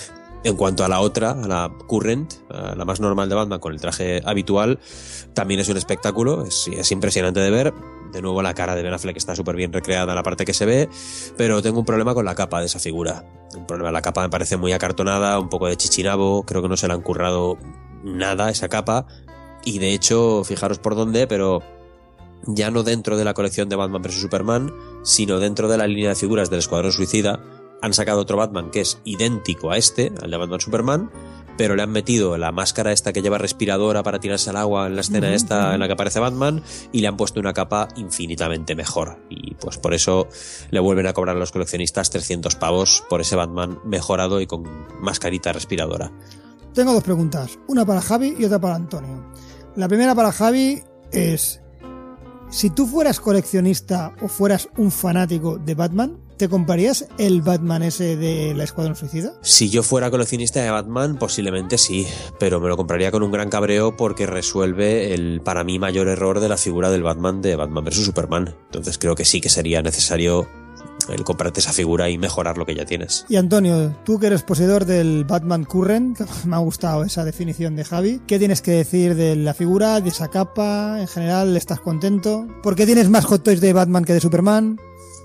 En cuanto a la otra, a la Current, a la más normal de Batman con el traje habitual, también es un espectáculo, es, es impresionante de ver. De nuevo la cara de Ben Affleck está súper bien recreada en la parte que se ve, pero tengo un problema con la capa de esa figura. Un problema, la capa me parece muy acartonada, un poco de chichinabo, creo que no se le han currado nada esa capa, y de hecho, fijaros por dónde, pero ya no dentro de la colección de Batman versus. Superman, sino dentro de la línea de figuras del Escuadrón Suicida, han sacado otro Batman que es idéntico a este, al de Batman Superman, pero le han metido la máscara esta que lleva respiradora para tirarse al agua en la escena uh-huh. esta en la que aparece Batman, y le han puesto una capa infinitamente mejor, y pues por eso le vuelven a cobrar a los coleccionistas trescientos pavos por ese Batman mejorado y con mascarita respiradora. Tengo dos preguntas, una para Javi y otra para Antonio. La primera para Javi es: si tú fueras coleccionista o fueras un fanático de Batman, ¿te comprarías el Batman ese de la Escuadrón Suicida? Si yo fuera coleccionista de Batman, posiblemente sí, pero me lo compraría con un gran cabreo porque resuelve el, para mí, mayor error de la figura del Batman de Batman versus. Superman. Entonces creo que sí que sería necesario el comprarte esa figura y mejorar lo que ya tienes. Y Antonio, tú que eres poseedor del Batman Current, que me ha gustado esa definición de Javi, ¿qué tienes que decir de la figura, de esa capa? En general, ¿estás contento? ¿Por qué tienes más hot toys de Batman que de Superman?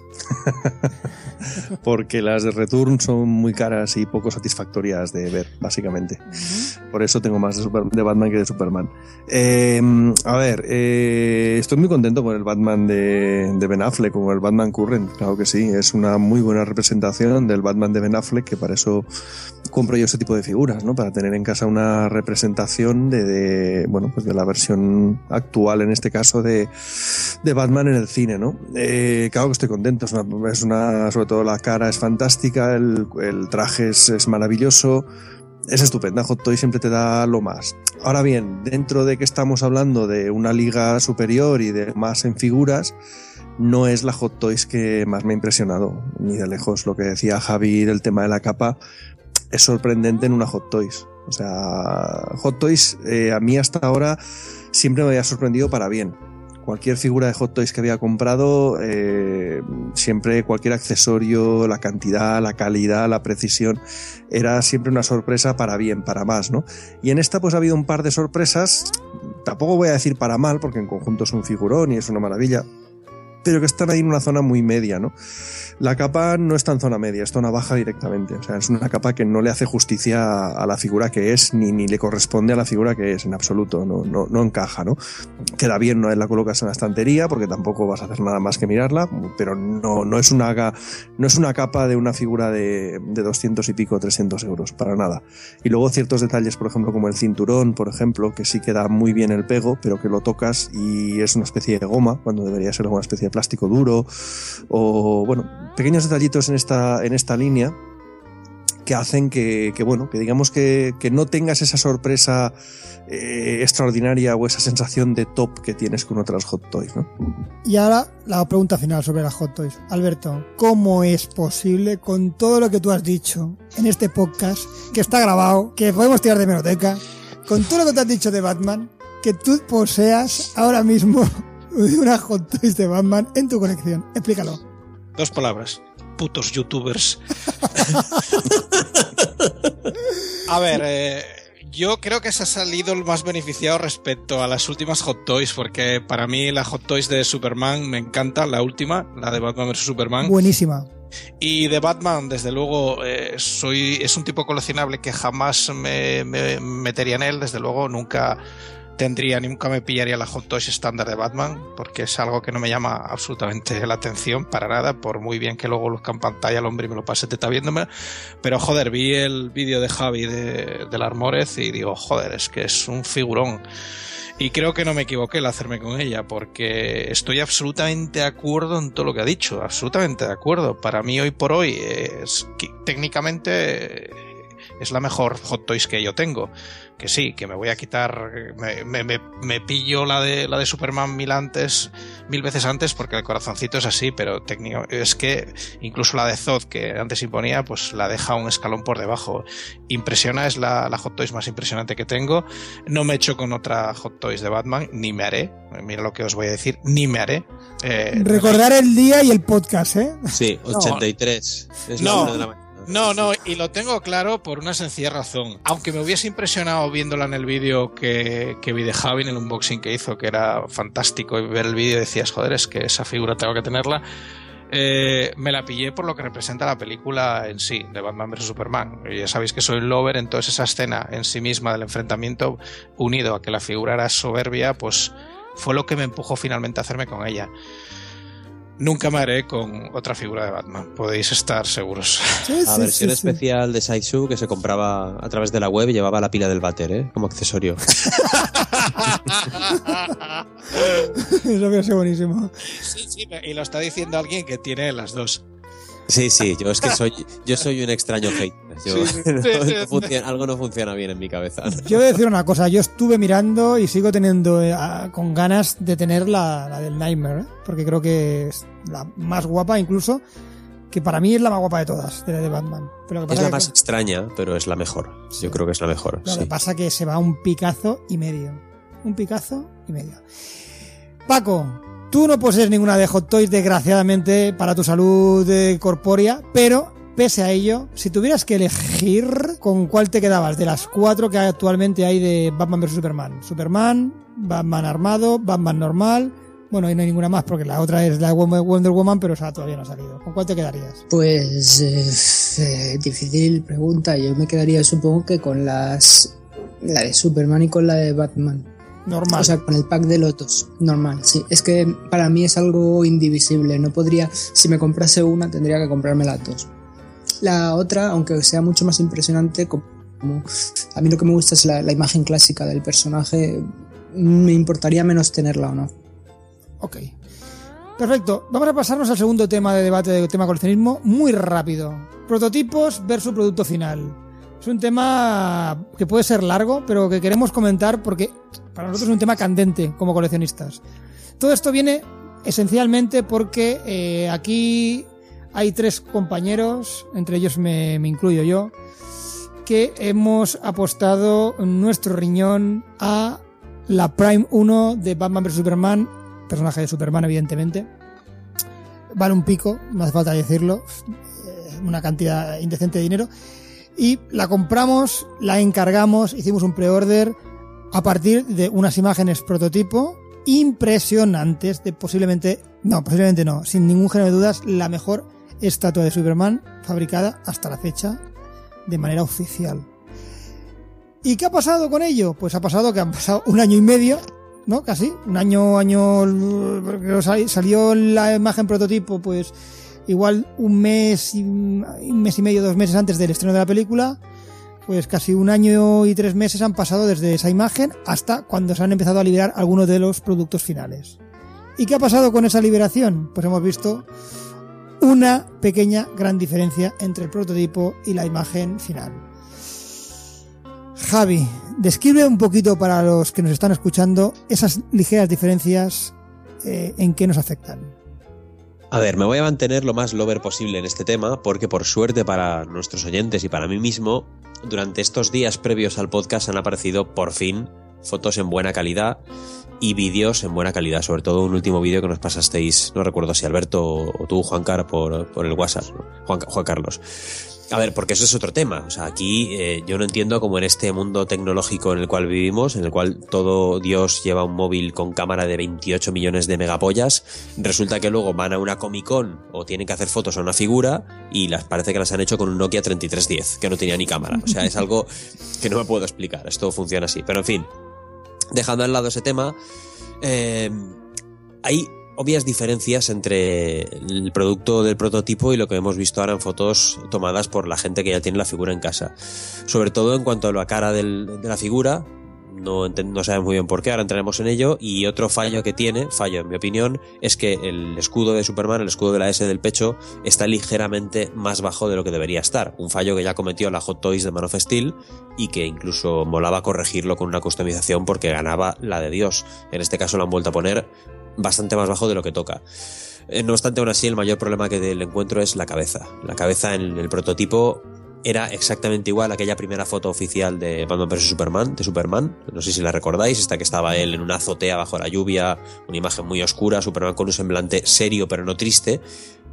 Porque las de Return son muy caras y poco satisfactorias de ver, básicamente. Uh-huh. Por eso tengo más de, Super, de Batman que de Superman. Eh, a ver, eh, estoy muy contento con el Batman de, de Ben Affleck, con el Batman Current, claro que sí. Es una muy buena representación del Batman de Ben Affleck, que para eso compro yo ese tipo de figuras, ¿no? Para tener en casa una representación de, de bueno, pues de la versión actual, en este caso, de, de Batman en el cine, ¿no? Eh, claro que estoy contento. Es una, es una, sobre todo la cara es fantástica, el, el traje es, es maravilloso, es estupenda. Hot Toys siempre te da lo más. Ahora bien, dentro de que estamos hablando de una liga superior y de más en figuras, no es la Hot Toys que más me ha impresionado, ni de lejos. Lo que decía Javi del tema de la capa es sorprendente en una Hot Toys. O sea, Hot Toys eh, a mí hasta ahora siempre me había sorprendido para bien. Cualquier figura de Hot Toys que había comprado, eh, siempre cualquier accesorio, la cantidad, la calidad, la precisión, era siempre una sorpresa para bien, para más, ¿no? Y en esta pues ha habido un par de sorpresas, tampoco voy a decir para mal, porque en conjunto es un figurón y es una maravilla, pero que están ahí en una zona muy media, ¿no? La capa no está en zona media, es zona baja directamente. O sea, es una capa que no le hace justicia a la figura que es, ni, ni le corresponde a la figura que es, en absoluto. No, no, no encaja, ¿no? Queda bien, no la colocas en la estantería, porque tampoco vas a hacer nada más que mirarla, pero no, no es una, no es una capa de una figura de, de doscientos y pico, trescientos euros, para nada. Y luego ciertos detalles, por ejemplo, como el cinturón, por ejemplo, que sí queda muy bien el pego, pero que lo tocas y es una especie de goma, cuando debería ser una especie de plástico duro, o bueno, pequeños detallitos en esta, en esta línea que hacen que, que bueno, que digamos que, que no tengas esa sorpresa eh, extraordinaria o esa sensación de top que tienes con otras Hot Toys, ¿no? Y ahora la pregunta final sobre las Hot Toys. Alberto, ¿cómo es posible, con todo lo que tú has dicho en este podcast, que está grabado, que podemos tirar de hemeroteca, con todo lo que tú has dicho de Batman, que tú poseas ahora mismo una Hot Toys de Batman en tu colección? Explícalo. Dos palabras. Putos youtubers. A ver, eh, yo creo que se ha salido el más beneficiado respecto a las últimas Hot Toys, porque para mí la Hot Toys de Superman me encanta, la última, la de Batman versus. Superman. Buenísima. Y de Batman, desde luego, eh, soy es un tipo coleccionable que jamás me, me metería en él, desde luego, nunca tendría, nunca me pillaría la Hot Toys estándar de Batman, porque es algo que no me llama absolutamente la atención para nada, por muy bien que luego luzca en pantalla el hombre y me lo pase teta viéndome. Pero joder, vi el vídeo de Javi de, del Armórez y digo, joder, es que es un figurón. Y creo que no me equivoqué al hacerme con ella, porque estoy absolutamente de acuerdo en todo lo que ha dicho, absolutamente de acuerdo. Para mí hoy por hoy es que, técnicamente es la mejor Hot Toys que yo tengo. Que sí, que me voy a quitar, me, me, me, me pillo la de la de Superman mil antes, mil veces antes, porque el corazoncito es así, pero técnico, es que incluso la de Zod, que antes imponía, pues la deja un escalón por debajo. Impresiona, es la, la Hot Toys más impresionante que tengo. No me echo con otra Hot Toys de Batman, ni me haré. Mira lo que os voy a decir, ni me haré. Eh, Recordar el día y el podcast, ¿eh? Sí, ochenta y tres. No. Es no. la una de la mañana. No, no, y lo tengo claro por una sencilla razón. Aunque me hubiese impresionado viéndola en el vídeo que, que vi de Javi, en el unboxing que hizo, que era fantástico, y ver el vídeo y decías, joder, es que esa figura tengo que tenerla. Eh, me la pillé por lo que representa la película en sí, de Batman versus Superman. Y ya sabéis que soy un lover, entonces esa escena en sí misma del enfrentamiento, unido a que la figura era soberbia, pues fue lo que me empujó finalmente a hacerme con ella. Nunca me haré con otra figura de Batman, podéis estar seguros. Sí, la sí, versión sí, especial sí. de Sideshow que se compraba a través de la web y llevaba la pila del váter, ¿eh? Como accesorio. Eso hubiera sido buenísimo. Sí, sí, y lo está diciendo alguien que tiene las dos. Sí, sí, yo es que soy yo soy un extraño hater. Yo, sí, sí, no, sí, no funciona, algo no funciona bien en mi cabeza. Yo voy a decir una cosa, yo estuve mirando y sigo teniendo eh, con ganas de tener la, la del Nightmare, ¿eh? Porque creo que es la más guapa, incluso, que para mí es la más guapa de todas, de la de Batman. Pero lo que pasa es la que más que... extraña, pero es la mejor. Sí. Yo creo que es la mejor. Lo sí. que pasa que se va un picazo y medio. Un picazo y medio. Paco, tú no posees ninguna de Hot Toys, desgraciadamente, para tu salud eh, corpórea, pero pese a ello, si tuvieras que elegir, ¿con cuál te quedabas de las cuatro que actualmente hay de Batman versus Superman? Superman, Batman armado, Batman normal. Bueno, y no hay ninguna más porque la otra es la Wonder Woman, pero esa todavía no ha salido. ¿Con cuál te quedarías? Pues eh, eh, difícil pregunta. Yo me quedaría, supongo que con las la de Superman y con la de Batman. Normal. O sea, con el pack de los dos. Normal, sí. Es que para mí es algo indivisible. No podría, si me comprase una, tendría que comprarme las dos. La otra, aunque sea mucho más impresionante, como a mí lo que me gusta es la, la imagen clásica del personaje, me importaría menos tenerla o no. Ok. Perfecto. Vamos a pasarnos al segundo tema de debate de tema coleccionismo muy rápido. Prototipos versus producto final. Es un tema que puede ser largo, pero que queremos comentar porque para nosotros es un tema candente como coleccionistas. Todo esto viene esencialmente porque eh, aquí hay tres compañeros, entre ellos me, me incluyo yo, que hemos apostado nuestro riñón a la Prime uno de Batman versus Superman, personaje de Superman evidentemente. Vale un pico, no hace falta decirlo, una cantidad indecente de dinero. Y la compramos, la encargamos, hicimos un pre-order a partir de unas imágenes prototipo impresionantes de posiblemente, no, posiblemente no, sin ningún género de dudas, la mejor estatua de Superman fabricada hasta la fecha de manera oficial. ¿Y qué ha pasado con ello? Pues ha pasado que han pasado un año y medio, ¿no? Casi, un año, año, salió la imagen prototipo, pues igual un mes, un mes y medio, dos meses antes del estreno de la película, pues casi un año y tres meses han pasado desde esa imagen hasta cuando se han empezado a liberar algunos de los productos finales. ¿Y qué ha pasado con esa liberación? Pues hemos visto una pequeña gran diferencia entre el prototipo y la imagen final. Javi, describe un poquito para los que nos están escuchando esas ligeras diferencias, eh, en qué nos afectan. A ver, me voy a mantener lo más lover posible en este tema porque por suerte para nuestros oyentes y para mí mismo, durante estos días previos al podcast han aparecido por fin fotos en buena calidad y vídeos en buena calidad, sobre todo un último vídeo que nos pasasteis, no recuerdo si Alberto o tú, Juan Car, por, por el WhatsApp, ¿no? Juan, Juan Carlos. A ver, porque eso es otro tema. O sea, aquí eh, yo no entiendo cómo en este mundo tecnológico en el cual vivimos, en el cual todo Dios lleva un móvil con cámara de veintiocho millones de megapollas, resulta que luego van a una Comic Con o tienen que hacer fotos a una figura y las parece que las han hecho con un Nokia treinta y tres diez, que no tenía ni cámara. O sea, es algo que no me puedo explicar. Esto funciona así. Pero en fin, dejando al lado ese tema, eh, hay obvias diferencias entre el producto del prototipo y lo que hemos visto ahora en fotos tomadas por la gente que ya tiene la figura en casa. Sobre todo en cuanto a la cara del, de la figura, no, no sabemos muy bien por qué, ahora entraremos en ello. Y otro fallo que tiene, fallo en mi opinión, es que el escudo de Superman, el escudo de la S del pecho, está ligeramente más bajo de lo que debería estar. Un fallo que ya cometió la Hot Toys de Man of Steel y que incluso molaba corregirlo con una customización porque ganaba la de Dios. En este caso lo han vuelto a poner bastante más bajo de lo que toca. No obstante, aún así, el mayor problema que del encuentro es la cabeza. La cabeza en el prototipo era exactamente igual a aquella primera foto oficial de Batman versus Superman, de Superman. No sé si la recordáis, esta que estaba él en una azotea bajo la lluvia, una imagen muy oscura, Superman con un semblante serio pero no triste.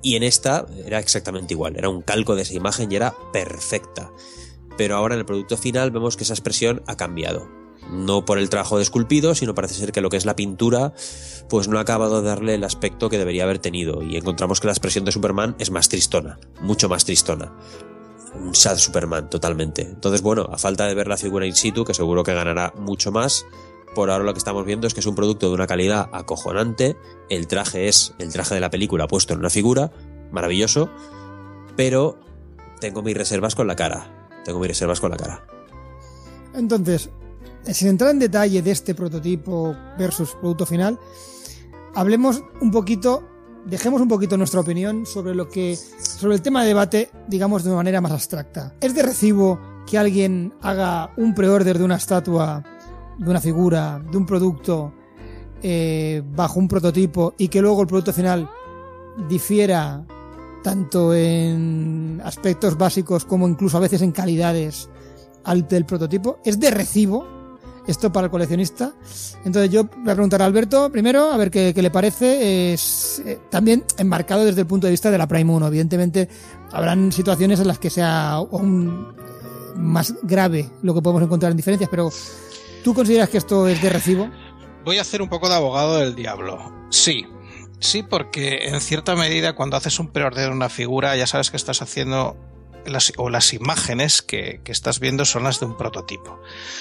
Y en esta era exactamente igual, era un calco de esa imagen y era perfecta. Pero ahora en el producto final vemos que esa expresión ha cambiado. No por el trabajo de esculpido, sino parece ser que lo que es la pintura pues no ha acabado de darle el aspecto que debería haber tenido. Y encontramos que la expresión de Superman es más tristona, mucho más tristona. Un sad Superman, totalmente. Entonces, bueno, a falta de ver la figura in situ, que seguro que ganará mucho más, por ahora lo que estamos viendo es que es un producto de una calidad acojonante. El traje es el traje de la película puesto en una figura, maravilloso, pero tengo mis reservas con la cara. Tengo mis reservas con la cara. Entonces, sin entrar en detalle de este prototipo versus producto final, hablemos un poquito, dejemos un poquito nuestra opinión sobre lo que, sobre el tema de debate, digamos de una manera más abstracta. ¿Es de recibo que alguien haga un pre-order de una estatua, de una figura, de un producto eh, bajo un prototipo y que luego el producto final difiera tanto en aspectos básicos como incluso a veces en calidades al del prototipo? ¿Es de recibo esto para el coleccionista? Entonces yo voy a preguntar a Alberto primero, a ver qué, qué le parece. Es eh, también enmarcado desde el punto de vista de la Prime uno. Evidentemente habrán situaciones en las que sea aún más grave lo que podemos encontrar en diferencias, pero ¿tú consideras que esto es de recibo? Voy a hacer un poco de abogado del diablo. Sí. Sí, porque en cierta medida cuando haces un preorden de una figura ya sabes que estás haciendo las, o las imágenes que, que estás viendo son las de un prototipo.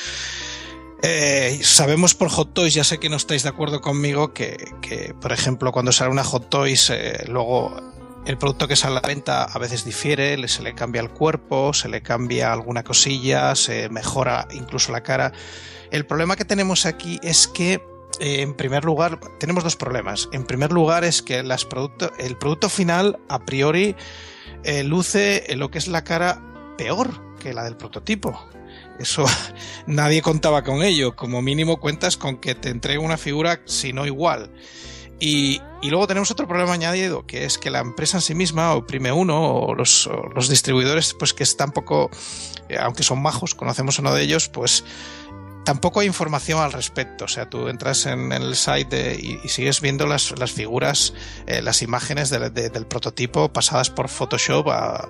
Eh, sabemos por Hot Toys, ya sé que no estáis de acuerdo conmigo, que, que por ejemplo cuando sale una Hot Toys eh, luego el producto que sale a la venta a veces difiere, se le cambia el cuerpo, se le cambia alguna cosilla, se mejora incluso la cara. El problema que tenemos aquí es que Eh, en primer lugar, tenemos dos problemas. En primer lugar es que las producto, el producto final a priori eh, luce lo que es la cara peor que la del prototipo. Eso nadie contaba con ello. Como mínimo cuentas con que te entregue una figura si no igual. Y, y luego tenemos otro problema añadido, que es que la empresa en sí misma, o Prime uno, o los, o los distribuidores, pues que están poco, eh, aunque son majos, conocemos uno de ellos, pues tampoco hay información al respecto. O sea, tú entras en, en el site de, y, y sigues viendo las, las figuras, eh, las imágenes de, de, del prototipo pasadas por Photoshop a...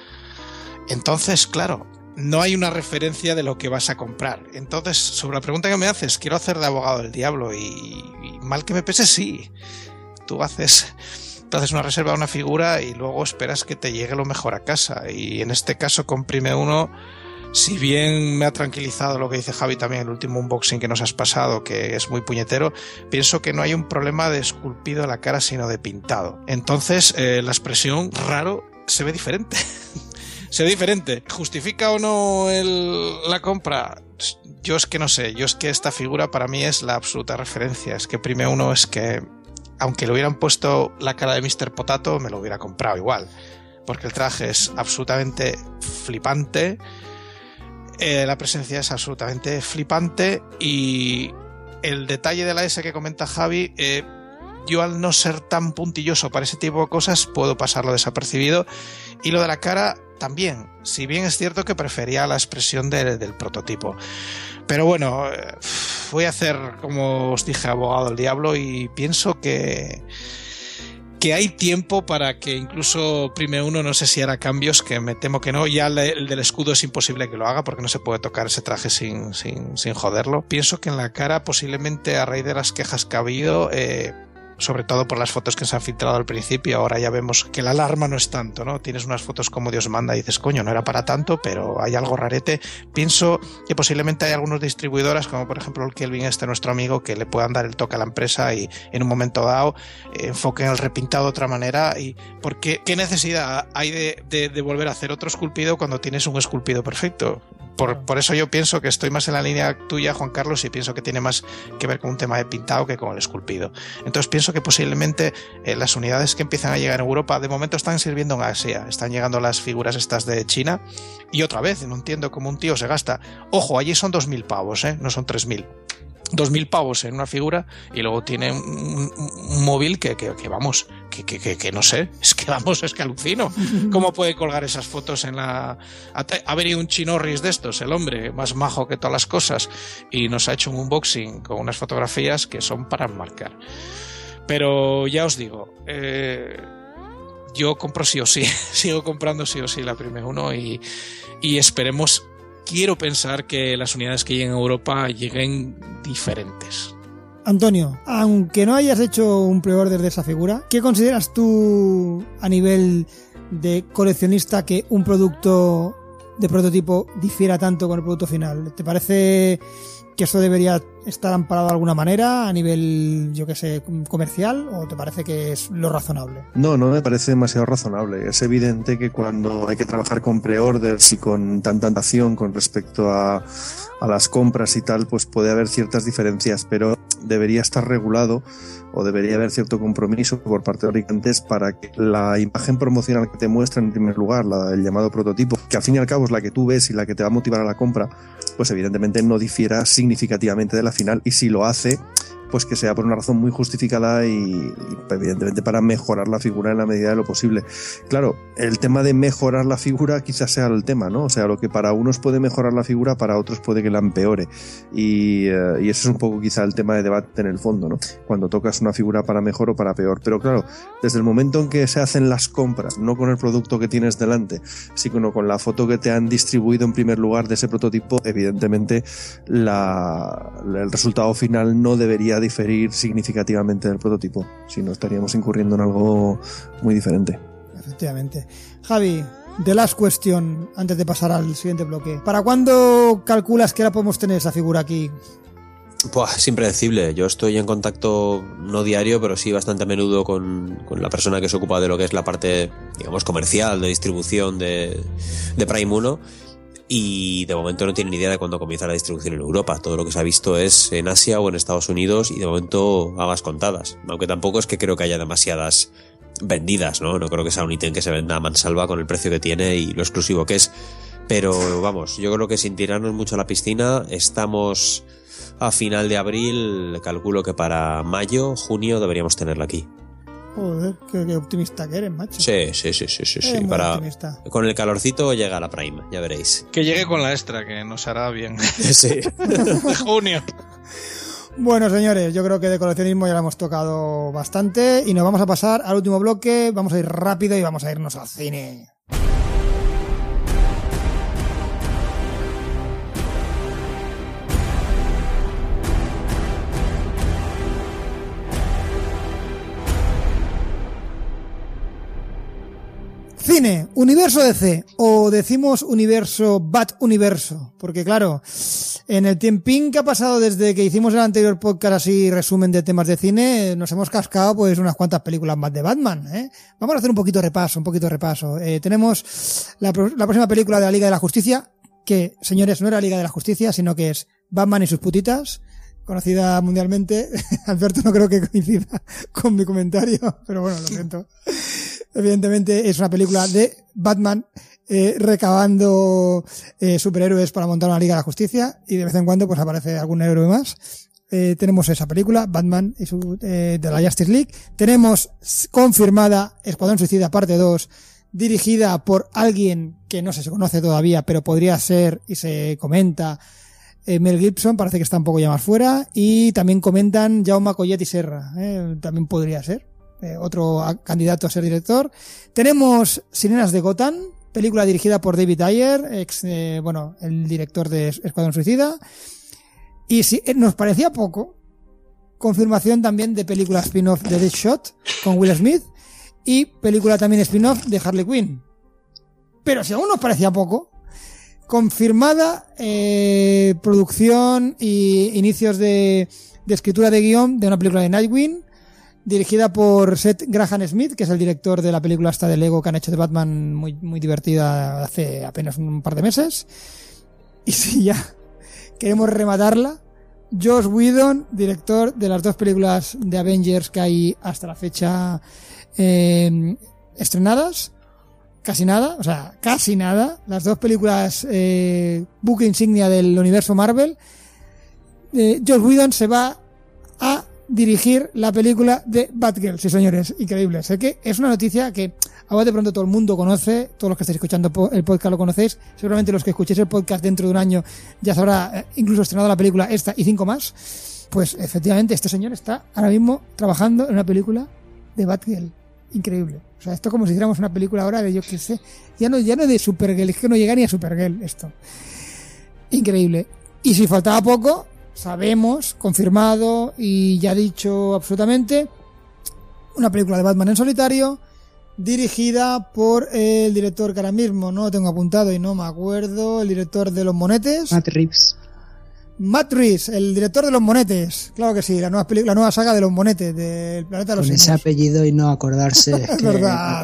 Entonces, claro, no hay una referencia de lo que vas a comprar. Entonces, sobre la pregunta que me haces, quiero hacer de abogado del diablo y, y mal que me pese, sí. Tú haces, tú haces una reserva de una figura y luego esperas que te llegue lo mejor a casa. Y en este caso con Prime uno, si bien me ha tranquilizado lo que dice Javi también, el último unboxing que nos has pasado, que es muy puñetero, pienso que no hay un problema de esculpido en la cara, sino de pintado. Entonces, eh, la expresión raro se ve diferente. Se ve diferente. ¿Justifica o no el, la compra? Yo es que no sé. Yo es que esta figura para mí es la absoluta referencia. Es que Prime uno es que, aunque le hubieran puesto la cara de míster Potato, me lo hubiera comprado igual. Porque el traje es absolutamente flipante. Eh, la presencia es absolutamente flipante y el detalle de la S que comenta Javi, eh, yo al no ser tan puntilloso para ese tipo de cosas puedo pasarlo desapercibido, y lo de la cara también, si bien es cierto que prefería la expresión de, del prototipo. Pero bueno, eh, voy a hacer, como os dije, abogado del diablo, y pienso que que hay tiempo para que incluso Prime uno, no sé si hará cambios, que me temo que no. Ya el, el del escudo es imposible que lo haga porque no se puede tocar ese traje sin, sin, sin joderlo. Pienso que en la cara, posiblemente a raíz de las quejas que ha habido, eh, sobre todo por las fotos que se han filtrado al principio, ahora ya vemos que la alarma no es tanto, ¿no? Tienes unas fotos como Dios manda y dices, coño, no era para tanto, pero hay algo rarete. Pienso que posiblemente hay algunos distribuidoras, como por ejemplo el Kelvin este, nuestro amigo, que le puedan dar el toque a la empresa y en un momento dado eh, enfoquen el repintado de otra manera. Y porque ¿qué necesidad hay de, de, de volver a hacer otro esculpido cuando tienes un esculpido perfecto? Por, por eso yo pienso que estoy más en la línea tuya, Juan Carlos, y pienso que tiene más que ver con un tema de pintado que con el esculpido. Entonces pienso que posiblemente eh, las unidades que empiezan a llegar en Europa de momento están sirviendo en Asia, están llegando las figuras estas de China, y otra vez no entiendo cómo un tío se gasta, ojo, allí son dos mil pavos, ¿eh? No son tres mil. Dos mil pavos en una figura y luego tiene un, un, un móvil que, que, que vamos, que, que, que, que no sé, es que vamos, es que alucino. ¿Cómo puede colgar esas fotos en la... Ha, ha venido un chinorris de estos, el hombre, más majo que todas las cosas, y nos ha hecho un unboxing con unas fotografías que son para enmarcar. Pero ya os digo, eh, yo compro sí o sí, sigo comprando sí o sí la Prime uno y, y esperemos, quiero pensar que las unidades que lleguen a Europa lleguen diferentes. Antonio, aunque no hayas hecho un pre-order de esa figura, ¿qué consideras tú a nivel de coleccionista que un producto de prototipo difiera tanto con el producto final? ¿Te parece que esto debería estar amparado de alguna manera a nivel, yo que sé, comercial, o te parece que es lo razonable? No, no me parece demasiado razonable. Es evidente que cuando hay que trabajar con pre-orders y con tanta anticipación con respecto a, a las compras y tal, pues puede haber ciertas diferencias, pero debería estar regulado o debería haber cierto compromiso por parte de fabricantes para que la imagen promocional que te muestra en primer lugar, la, el llamado prototipo, que al fin y al cabo es la que tú ves y la que te va a motivar a la compra, pues evidentemente no difiera significativamente de la final, y si lo hace, pues que sea por una razón muy justificada y, y evidentemente para mejorar la figura en la medida de lo posible. Claro, el tema de mejorar la figura quizás sea el tema, ¿no? O sea, lo que para unos puede mejorar la figura, para otros puede que la empeore, y, uh, y eso es un poco quizá el tema de debate en el fondo, ¿no? Cuando tocas una figura para mejor o para peor. Pero claro, desde el momento en que se hacen las compras, no con el producto que tienes delante, sino con la foto que te han distribuido en primer lugar de ese prototipo, evidentemente la, el resultado final no debería diferir significativamente del prototipo, si no estaríamos incurriendo en algo muy diferente. Efectivamente. Javi, the last question antes de pasar al siguiente bloque. ¿Para cuándo calculas que la podemos tener esa figura aquí? Pues es impredecible. Yo estoy en contacto no diario, pero sí bastante a menudo con, con la persona que se ocupa de lo que es la parte, digamos, comercial, de distribución de, de Prime uno. Y de momento no tienen ni idea de cuándo comienza la distribución en Europa. Todo lo que se ha visto es en Asia o en Estados Unidos, y de momento hagas contadas. Aunque tampoco es que creo que haya demasiadas vendidas, ¿no? No creo que sea un ítem que se venda a mansalva con el precio que tiene y lo exclusivo que es. Pero vamos, yo creo que sin tirarnos mucho a la piscina, estamos a final de abril, calculo que para mayo, junio deberíamos tenerla aquí. Joder, qué, qué optimista que eres, macho. Sí, sí, sí, sí, sí, sí. Para, con el calorcito llega la Prime, ya veréis. Que llegue con la extra, que nos hará bien. Sí. De junio. Bueno, señores, yo creo que de coleccionismo ya lo hemos tocado bastante y nos vamos a pasar al último bloque. Vamos a ir rápido y vamos a irnos al cine. Cine, universo D C, o decimos universo Bat Universo, porque claro, en el tiempín que ha pasado desde que hicimos el anterior podcast así resumen de temas de cine, nos hemos cascado pues unas cuantas películas más de Batman, ¿eh? Vamos a hacer un poquito de repaso, un poquito de repaso. Eh, tenemos la, la próxima película de la Liga de la Justicia, que, señores, no era la Liga de la Justicia, sino que es Batman y sus putitas, conocida mundialmente. Alberto no creo que coincida con mi comentario, pero bueno, lo siento. Evidentemente es una película de Batman eh, recabando eh, superhéroes para montar una Liga de la Justicia, y de vez en cuando pues aparece algún héroe más. Eh, tenemos esa película, Batman y su, eh, de la Justice League. Tenemos confirmada Escuadrón Suicida parte dos, dirigida por alguien que no se conoce todavía, pero podría ser, y se comenta, eh, Mel Gibson, parece que está un poco ya más fuera, y también comentan Jaume Collet y Serra, eh, también podría ser. Eh, otro candidato a ser director. Tenemos Sirenas de Gotham, película dirigida por David Ayer, ex, eh, bueno, el director de Escuadrón Suicida. Y si eh, nos parecía poco, confirmación también de película spin-off de Deadshot con Will Smith, y película también spin-off de Harley Quinn. Pero si aún nos parecía poco, confirmada eh, producción y inicios de, de escritura de guión de una película de Nightwing, dirigida por Seth Graham Smith, que es el director de la película esta de Lego que han hecho de Batman, muy, muy divertida hace apenas un par de meses. Y si ya queremos rematarla, Joss Whedon, director de las dos películas de Avengers que hay hasta la fecha eh, estrenadas, casi nada, o sea, casi nada, las dos películas eh, buque insignia del universo Marvel. eh, Joss Whedon se va a dirigir la película de Batgirl, sí señores, increíble. Sé que es una noticia que ahora de pronto todo el mundo conoce, todos los que estáis escuchando el podcast lo conocéis, seguramente los que escuchéis el podcast dentro de un año ya se habrá incluso estrenado la película esta y cinco más. Pues efectivamente este señor está ahora mismo trabajando en una película de Batgirl, increíble. O sea, esto es como si hiciéramos una película ahora de, yo qué sé, ya no, ya no de Supergirl, es que no llega ni a Supergirl esto. Increíble. Y si faltaba poco, sabemos, confirmado y ya dicho absolutamente, una película de Batman en solitario, dirigida por el director que ahora mismo no lo tengo apuntado y no me acuerdo, el director de Los Monetes. Matt Reeves. Matt Reeves, el director de Los Monetes. Claro que sí, la nueva película, la nueva saga de Los Monetes, del Planeta de los Con Simios. ese apellido y no acordarse. Es que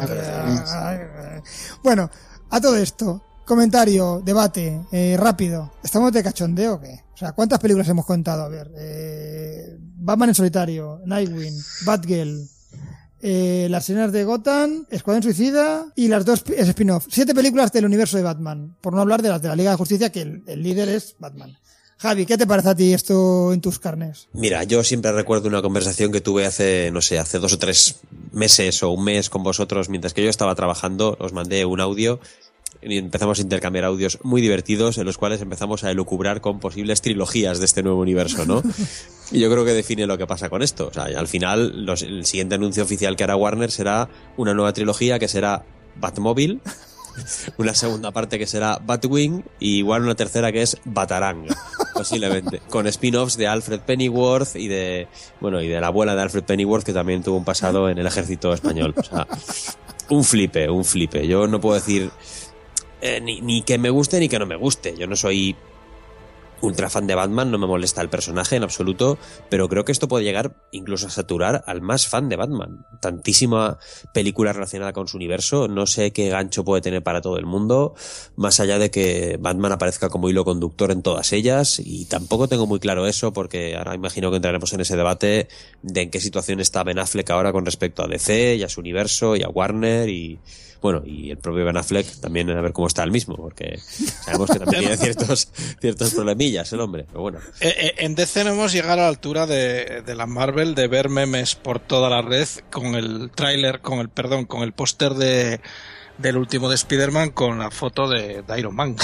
verdad. Bueno, a todo esto, comentario, debate, eh, rápido. ¿Estamos de cachondeo o qué? O sea, ¿cuántas películas hemos contado? A ver, eh, Batman en solitario, Nightwing, Batgirl, eh, las escenas de Gotham, Escuadrón Suicida y las dos spin-off. Siete películas del universo de Batman, por no hablar de las de la Liga de Justicia, que el, el líder es Batman. Javi, ¿qué te parece a ti esto en tus carnes? Mira, yo siempre recuerdo una conversación que tuve hace, no sé, hace dos o tres meses o un mes con vosotros, mientras que yo estaba trabajando, os mandé un audio y empezamos a intercambiar audios muy divertidos en los cuales empezamos a elucubrar con posibles trilogías de este nuevo universo, ¿no? Y yo creo que define lo que pasa con esto. O sea, al final, los, el siguiente anuncio oficial que hará Warner será una nueva trilogía que será Batmóvil, una segunda parte que será Batwing y igual una tercera que es Batarang, posiblemente, con spin-offs de Alfred Pennyworth y de, bueno, y de la abuela de Alfred Pennyworth, que también tuvo un pasado en el ejército español. O sea, un flipe, un flipe. Yo no puedo decir eh, ni, ni que me guste ni que no me guste. Yo no soy ultra fan de Batman, no me molesta el personaje en absoluto, pero creo que esto puede llegar incluso a saturar al más fan de Batman. Tantísima película relacionada con su universo, no sé qué gancho puede tener para todo el mundo, más allá de que Batman aparezca como hilo conductor en todas ellas, y tampoco tengo muy claro eso, porque ahora imagino que entraremos en ese debate de en qué situación está Ben Affleck ahora con respecto a D C y a su universo y a Warner y... Bueno, y el propio Ben Affleck también a ver cómo está el mismo, porque sabemos que también tiene ciertos ciertos problemillas el hombre, pero bueno. Eh, en D C no hemos llegado a la altura de, de la Marvel de ver memes por toda la red con el tráiler, con el perdón, con el póster de del último de Spider-Man con la foto de, de Iron Man.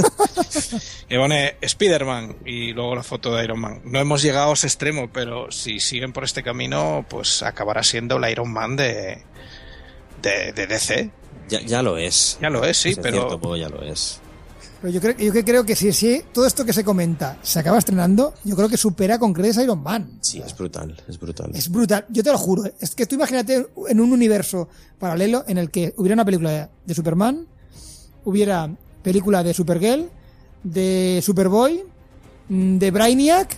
Que pone Spider-Man y luego la foto de Iron Man. No hemos llegado a ese extremo, pero si siguen por este camino, pues acabará siendo el Iron Man de de, de D C. Ya, ya lo es. Ya lo es, sí, Desde pero... cierto modo ya lo es. Pero yo creo, yo que creo que si, si todo esto que se comenta se acaba estrenando, yo creo que supera con creces a Iron Man. Sí, es brutal, es brutal. Es brutal, yo te lo juro. Es que tú imagínate en un universo paralelo en el que hubiera una película de, de Superman, hubiera película de Supergirl, de Superboy, de Brainiac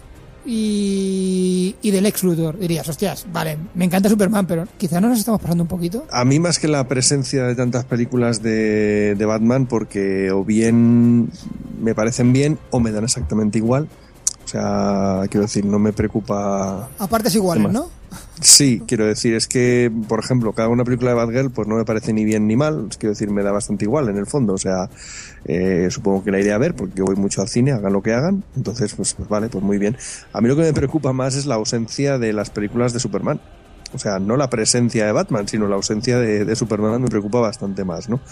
y, y del Lex Luthor. Dirías, hostias, vale, me encanta Superman, pero quizá no nos estamos pasando un poquito. A mí más que la presencia de tantas películas de, de Batman, porque o bien me parecen bien o me dan exactamente igual. O sea, quiero decir, no me preocupa... A partes iguales, ¿no? Sí, quiero decir, es que, por ejemplo, cada una película de Batgirl pues no me parece ni bien ni mal, quiero decir, me da bastante igual en el fondo, o sea, eh, supongo que la iré a ver porque yo voy mucho al cine, hagan lo que hagan, entonces, pues, pues vale, pues muy bien. A mí lo que me preocupa más es la ausencia de las películas de Superman, o sea, no la presencia de Batman, sino la ausencia de, de Superman me preocupa bastante más, ¿no?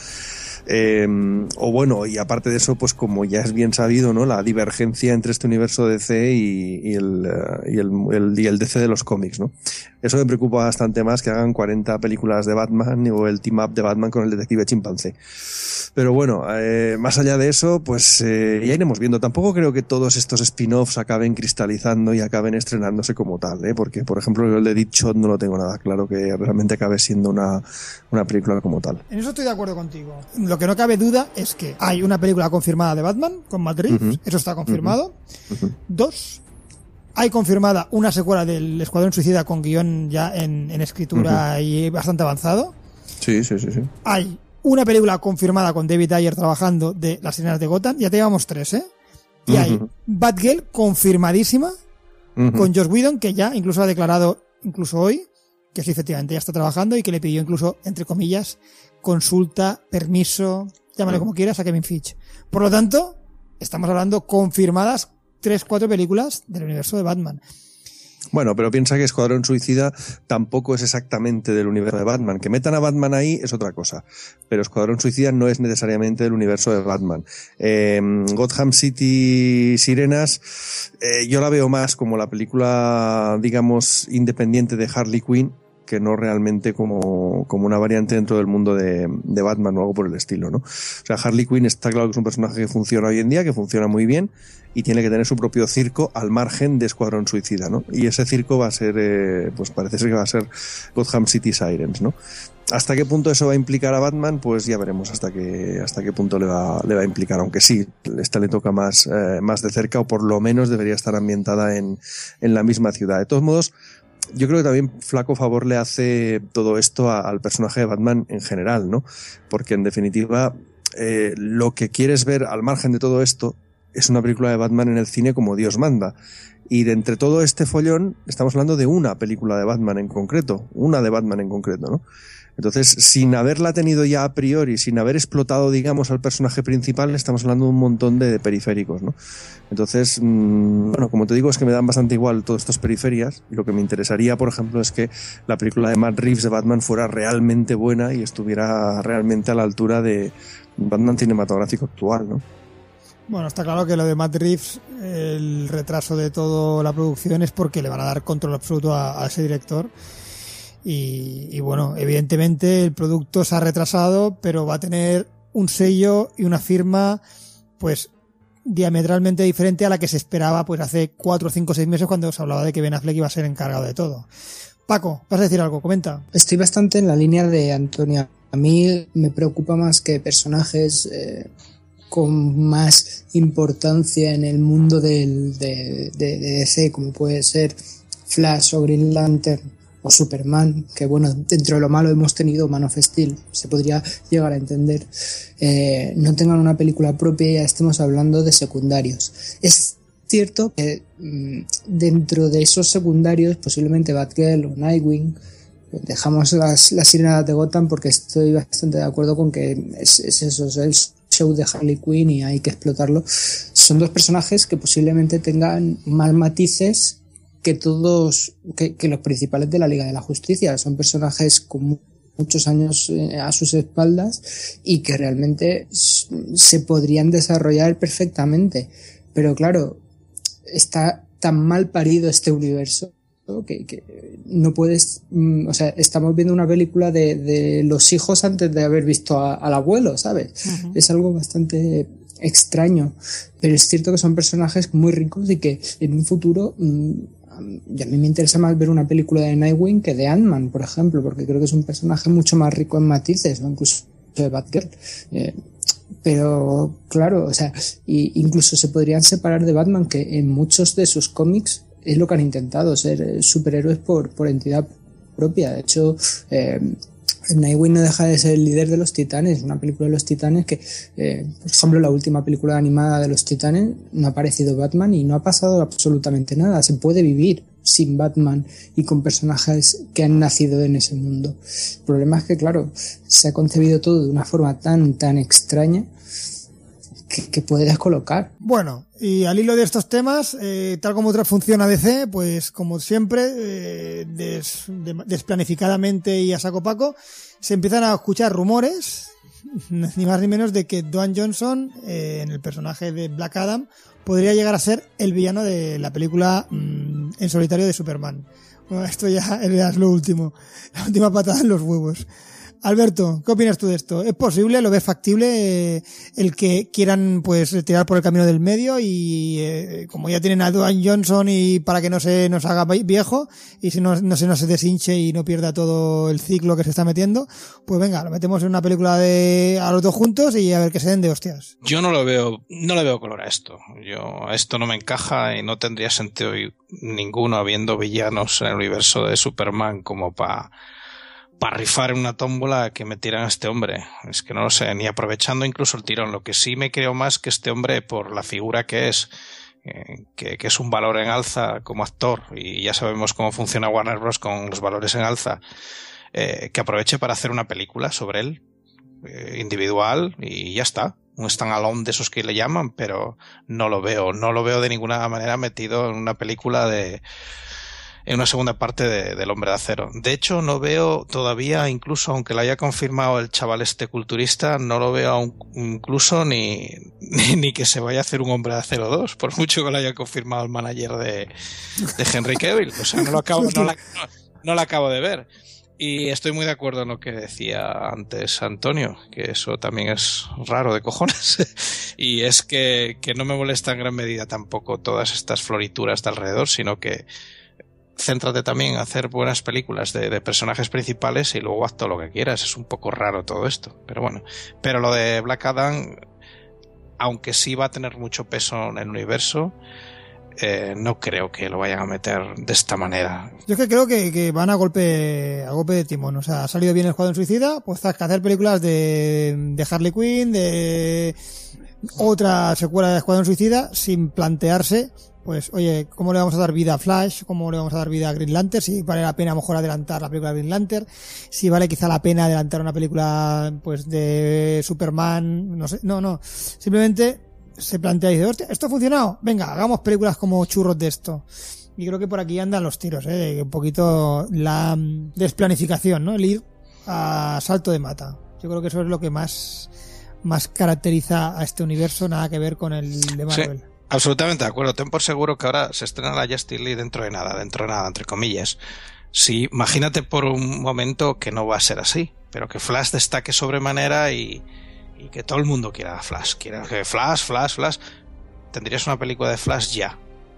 Eh, o bueno, y aparte de eso, pues como ya es bien sabido, ¿no? La divergencia entre este universo D C y, y, el, y, el, el, y el D C de los cómics, ¿no? Eso me preocupa bastante más que hagan cuarenta películas de Batman o el team up de Batman con el detective chimpancé. Pero bueno, eh, más allá de eso, pues eh, ya iremos viendo. Tampoco creo que todos estos spin-offs acaben cristalizando y acaben estrenándose como tal, ¿eh? Porque, por ejemplo, el de Deadshot no lo tengo nada claro que realmente acabe siendo una, una película como tal. En eso estoy de acuerdo contigo. Lo que no cabe duda es que hay una película confirmada de Batman con Matt Reeves, uh-huh. Eso está confirmado. Uh-huh. Dos, hay confirmada una secuela del Escuadrón Suicida con guión ya en, en escritura uh-huh. y bastante avanzado. Sí, sí, sí, sí. Hay una película confirmada con David Ayer trabajando de las escenas de Gotham. Ya te llevamos tres, ¿eh? Y uh-huh. hay Batgirl confirmadísima uh-huh. con Joss Whedon, que ya incluso ha declarado, incluso hoy, que sí, efectivamente ya está trabajando y que le pidió incluso, entre comillas, consulta, permiso, llámale como quieras, a Kevin Feige. Por lo tanto, estamos hablando confirmadas tres, cuatro películas del universo de Batman. Bueno, pero piensa que Escuadrón Suicida tampoco es exactamente del universo de Batman. Que metan a Batman ahí es otra cosa. Pero Escuadrón Suicida no es necesariamente del universo de Batman. Eh, Gotham City Sirenas, eh, yo la veo más como la película, digamos, independiente de Harley Quinn, que no realmente como, como una variante dentro del mundo de, de Batman o algo por el estilo, ¿no? O sea, Harley Quinn está claro que es un personaje que funciona hoy en día, que funciona muy bien y tiene que tener su propio circo al margen de Escuadrón Suicida, ¿no? Y ese circo va a ser, eh, pues parece ser que va a ser Gotham City Sirens, ¿no? ¿Hasta qué punto eso va a implicar a Batman? Pues ya veremos hasta qué, hasta qué punto le va, le va a implicar, aunque sí, esta le toca más, eh, más de cerca, o por lo menos debería estar ambientada en, en la misma ciudad. De todos modos, yo creo que también flaco favor le hace todo esto a, al personaje de Batman en general, ¿no? Porque en definitiva, eh, lo que quieres ver al margen de todo esto es una película de Batman en el cine como Dios manda. Y de entre todo este follón, estamos hablando de una película de Batman en concreto, una de Batman en concreto, ¿no? Entonces, sin haberla tenido ya a priori, sin haber explotado, digamos, al personaje principal, estamos hablando de un montón de, de periféricos, ¿no? Entonces, mmm, bueno, como te digo, es que me dan bastante igual todas estas periferias, y lo que me interesaría, por ejemplo, es que la película de Matt Reeves de Batman fuera realmente buena y estuviera realmente a la altura de Batman cinematográfico actual, ¿no? Bueno, está claro que lo de Matt Reeves, el retraso de toda la producción es porque le van a dar control absoluto a, a ese director. Y, y bueno, evidentemente el producto se ha retrasado, pero va a tener un sello y una firma pues diametralmente diferente a la que se esperaba pues hace cuatro, cinco, seis meses cuando se hablaba de que Ben Affleck iba a ser encargado de todo. Paco, ¿vas a decir algo? Comenta. Estoy bastante en la línea de Antonio. A mí me preocupa más que personajes eh, con más importancia en el mundo del, de, de, de D C, como puede ser Flash o Green Lantern o Superman, que bueno, dentro de lo malo hemos tenido Man of Steel, se podría llegar a entender, eh, no tengan una película propia y ya estemos hablando de secundarios. Es cierto que mmm, dentro de esos secundarios, posiblemente Batgirl o Nightwing, dejamos las, las sirenas de Gotham porque estoy bastante de acuerdo con que es, es eso, es el show de Harley Quinn y hay que explotarlo. Son dos personajes que posiblemente tengan más matices que todos, que, que los principales de la Liga de la Justicia. Son personajes con muchos años eh, a sus espaldas y que realmente se podrían desarrollar perfectamente. Pero claro, está tan mal parido este universo que, que no puedes, o sea, estamos viendo una película de, de los hijos antes de haber visto a, al abuelo, ¿sabes? Uh-huh. Es algo bastante extraño, pero es cierto que son personajes muy ricos y que en un futuro mmm, y a mí me interesa más ver una película de Nightwing que de Ant-Man, por ejemplo, porque creo que es un personaje mucho más rico en matices, ¿no? Incluso de Batgirl. Eh, pero, claro, o sea, y incluso se podrían separar de Batman, que en muchos de sus cómics es lo que han intentado, ser superhéroes por, por entidad propia. De hecho, eh, Nightwing no deja de ser el líder de los Titanes, una película de los Titanes que, eh, por ejemplo, la última película animada de los Titanes no ha aparecido Batman y no ha pasado absolutamente nada. Se puede vivir sin Batman y con personajes que han nacido en ese mundo. El problema es que, claro, se ha concebido todo de una forma tan, tan extraña que, que puede descolocar. Bueno, y al hilo de estos temas, eh, tal como funciona D C, pues como siempre, eh, des, de, desplanificadamente y a saco paco, se empiezan a escuchar rumores, ni más ni menos, de que Dwayne Johnson, eh, en el personaje de Black Adam, podría llegar a ser el villano de la película mmm, en solitario de Superman. Bueno, esto ya es lo último, la última patada en los huevos. Alberto, ¿qué opinas tú de esto? ¿Es posible, lo ves factible eh, el que quieran pues tirar por el camino del medio y eh, como ya tienen a Dwayne Johnson y para que no se nos haga viejo y si no, no se nos deshinche y no pierda todo el ciclo que se está metiendo, pues venga, lo metemos en una película de a los dos juntos y a ver que se den de hostias? Yo no lo veo, no le veo color a esto. Yo a esto no me encaja y no tendría sentido ninguno habiendo villanos en el universo de Superman como para para rifar en una tómbola que metieran a este hombre. Es que no lo sé, ni aprovechando incluso el tirón. Lo que sí me creo más que este hombre, por la figura que es, eh, que, que es un valor en alza como actor, y ya sabemos cómo funciona Warner Bros. Con los valores en alza, eh, que aproveche para hacer una película sobre él, eh, individual, y ya está. Un standalone de esos que le llaman, pero no lo veo. No lo veo de ninguna manera metido en una película de... en una segunda parte de, del Hombre de Acero. De hecho, no veo todavía, incluso aunque lo haya confirmado el chaval este culturista, no lo veo aún, incluso ni, ni, ni que se vaya a hacer un Hombre de Acero dos, por mucho que lo haya confirmado el manager de, de Henry Cavill. O sea, no lo acabo, no la, no, no la acabo de ver. Y estoy muy de acuerdo en lo que decía antes Antonio, que eso también es raro de cojones. Y es que, que no me molesta en gran medida tampoco todas estas florituras de alrededor, sino que céntrate también en hacer buenas películas de, de personajes principales y luego haz todo lo que quieras. Es un poco raro todo esto, pero bueno. Pero lo de Black Adam, aunque sí va a tener mucho peso en el universo, Eh, no creo que lo vayan a meter de esta manera. Yo es que creo que, que van a golpe a golpe de timón. O sea, ha salido bien el Escuadrón Suicida, pues hay que hacer películas de, de Harley Quinn, de otra secuela de Escuadrón Suicida, sin plantearse, pues, oye, ¿cómo le vamos a dar vida a Flash? ¿Cómo le vamos a dar vida a Green Lantern? Si vale la pena a lo mejor adelantar la película de Green Lantern, si vale quizá la pena adelantar una película, pues, de Superman, no sé, no, no. Simplemente se plantea y dice, hostia, ¿esto ha funcionado? Venga, hagamos películas como churros de esto. Y creo que por aquí andan los tiros, ¿eh? De un poquito la desplanificación, ¿no? El ir a salto de mata. Yo creo que eso es lo que más, más caracteriza a este universo, nada que ver con el de Marvel. Sí, absolutamente de acuerdo. Ten por seguro que ahora se estrena la Justice League dentro de nada, dentro de nada, entre comillas. Sí, imagínate por un momento que no va a ser así, pero que Flash destaque sobremanera y y que todo el mundo quiera Flash, quiera que Flash, Flash, Flash, tendrías una película de Flash ya,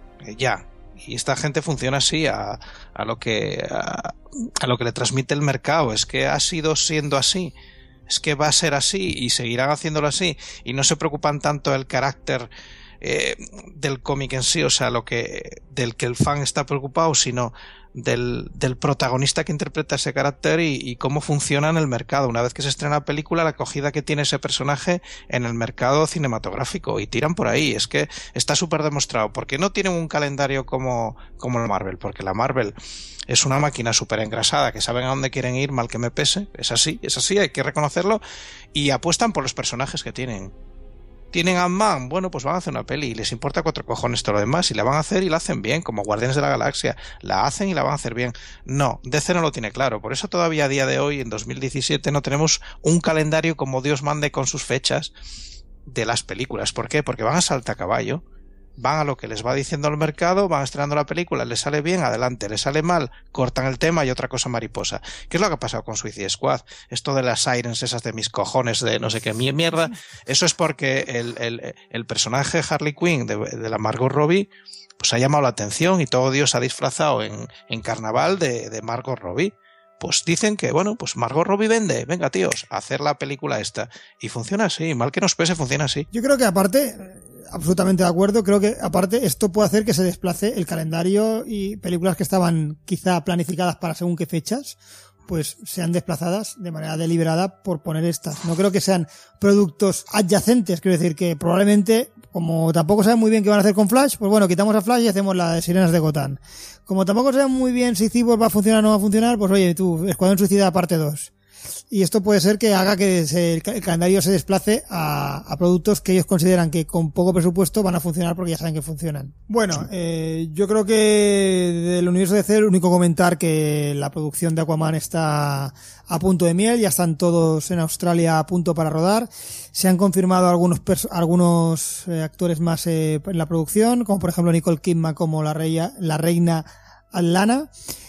ya. Y esta gente funciona así a, a lo que a, a lo que le transmite el mercado. Es que ha sido siendo así, es que va a ser así y seguirán haciéndolo así y no se preocupan tanto del carácter eh, del cómic en sí, o sea, lo que del que el fan está preocupado, sino Del, del protagonista que interpreta ese carácter y, y cómo funciona en el mercado. Una vez que se estrena la película, la acogida que tiene ese personaje en el mercado cinematográfico, y tiran por ahí. Es que está súper demostrado. Porque no tienen un calendario como, como la Marvel, porque la Marvel es una máquina súper engrasada, que saben a dónde quieren ir, mal que me pese. Es así, es así, hay que reconocerlo, y apuestan por los personajes que tienen. ¿Tienen Ant-Man? Bueno, pues van a hacer una peli y les importa cuatro cojones todo lo demás, y la van a hacer y la hacen bien, como Guardianes de la Galaxia, la hacen y la van a hacer bien. No, D C no lo tiene claro, por eso todavía a día de hoy, en dos mil diecisiete, no tenemos un calendario como Dios mande con sus fechas de las películas. ¿Por qué? Porque van a salta a caballo, van a lo que les va diciendo el mercado, van estrenando la película, les sale bien, adelante, les sale mal, cortan el tema y otra cosa mariposa. ¿Qué es lo que ha pasado con Suicide Squad? Esto de las sirens esas de mis cojones, de no sé qué mierda, eso es porque el, el, el personaje Harley Quinn de, de la Margot Robbie pues ha llamado la atención y todo Dios se ha disfrazado en, en carnaval de, de Margot Robbie. Pues dicen que, bueno, pues Margot Robbie vende, venga tíos, a hacer la película esta. Y funciona así, mal que nos pese, funciona así. Yo creo que aparte, absolutamente de acuerdo, creo que aparte esto puede hacer que se desplace el calendario y películas que estaban quizá planificadas para según qué fechas, pues sean desplazadas de manera deliberada por poner estas. No creo que sean productos adyacentes, quiero decir que probablemente, como tampoco saben muy bien qué van a hacer con Flash, pues bueno, quitamos a Flash y hacemos la de Sirenas de Gotham. Como tampoco saben muy bien si Cyborg va a funcionar o no va a funcionar, pues oye, tú, Escuadrón Suicida parte dos. Y esto puede ser que haga que se, el, el calendario se desplace a, a productos que ellos consideran que con poco presupuesto van a funcionar porque ya saben que funcionan. Bueno, eh, yo creo que del universo de D C, el único comentar que la producción de Aquaman está a punto de miel, ya están todos en Australia a punto para rodar. Se han confirmado algunos perso- algunos eh, actores más eh, en la producción, como por ejemplo Nicole Kidman como la reina, la reina Atlanna.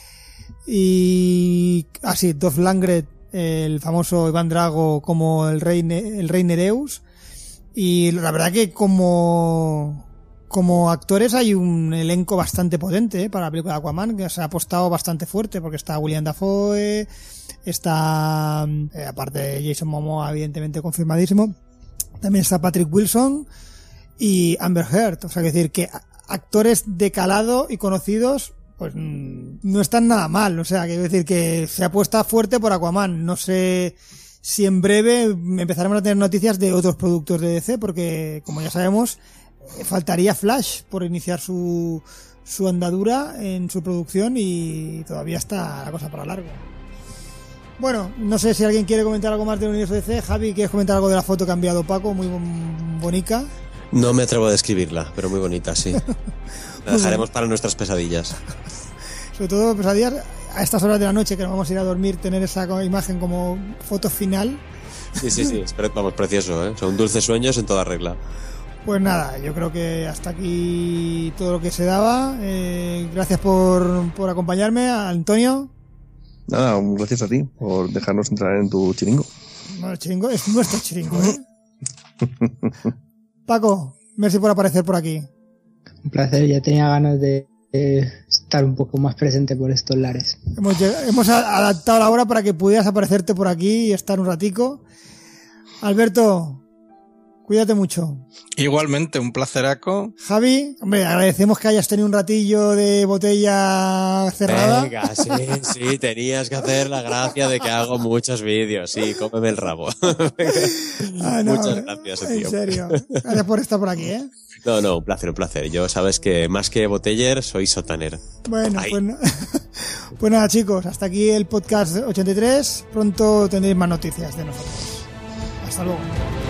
Y así, ah, Dolph Lundgren, el famoso Iván Drago como el rey, el rey Nereus. Y la verdad que como como actores hay un elenco bastante potente, ¿eh? Para la película de Aquaman, que se ha apostado bastante fuerte, porque está William Dafoe, está eh, aparte de Jason Momoa evidentemente confirmadísimo, también está Patrick Wilson y Amber Heard. O sea, que decir que actores de calado y conocidos pues no están nada mal. O sea, quiero decir que se apuesta fuerte por Aquaman. No sé si en breve empezaremos a tener noticias de otros productos de D C, porque como ya sabemos, faltaría Flash por iniciar su su andadura en su producción y todavía está la cosa para largo. Bueno, no sé si alguien quiere comentar algo más del universo D C. Javi, ¿quieres comentar algo de la foto que ha enviado Paco? Muy bonita. No me atrevo a describirla, pero muy bonita, sí. La dejaremos para nuestras pesadillas. Sobre todo pesadillas a estas horas de la noche, que nos vamos a ir a dormir, tener esa imagen como foto final. Sí, sí, sí, vamos, precioso, ¿eh? Son dulces sueños en toda regla. Pues nada, yo creo que hasta aquí todo lo que se daba. Eh, gracias por, por acompañarme, Antonio. Nada, gracias a ti por dejarnos entrar en tu chiringo. Bueno, el chiringo es nuestro chiringo, ¿eh? Paco, merci por aparecer por aquí. Un placer, ya tenía ganas de eh, estar un poco más presente por estos lares. Hemos, hemos adaptado la hora para que pudieras aparecerte por aquí y estar un ratico. Alberto, cuídate mucho. Igualmente, un placeraco. Javi, hombre, agradecemos que hayas tenido un ratillo de botella cerrada. Venga, sí, sí, tenías que hacer la gracia de que hago muchos vídeos. Sí, cómeme el rabo. Ah, no, muchas gracias, tío. En serio. Gracias por estar por aquí, ¿eh? No, no, un placer, un placer. Yo sabes que más que boteller, soy sotaner. Bueno, pues, no, pues nada, chicos, hasta aquí el podcast ochenta y tres. Pronto tendréis más noticias de nosotros. Hasta luego.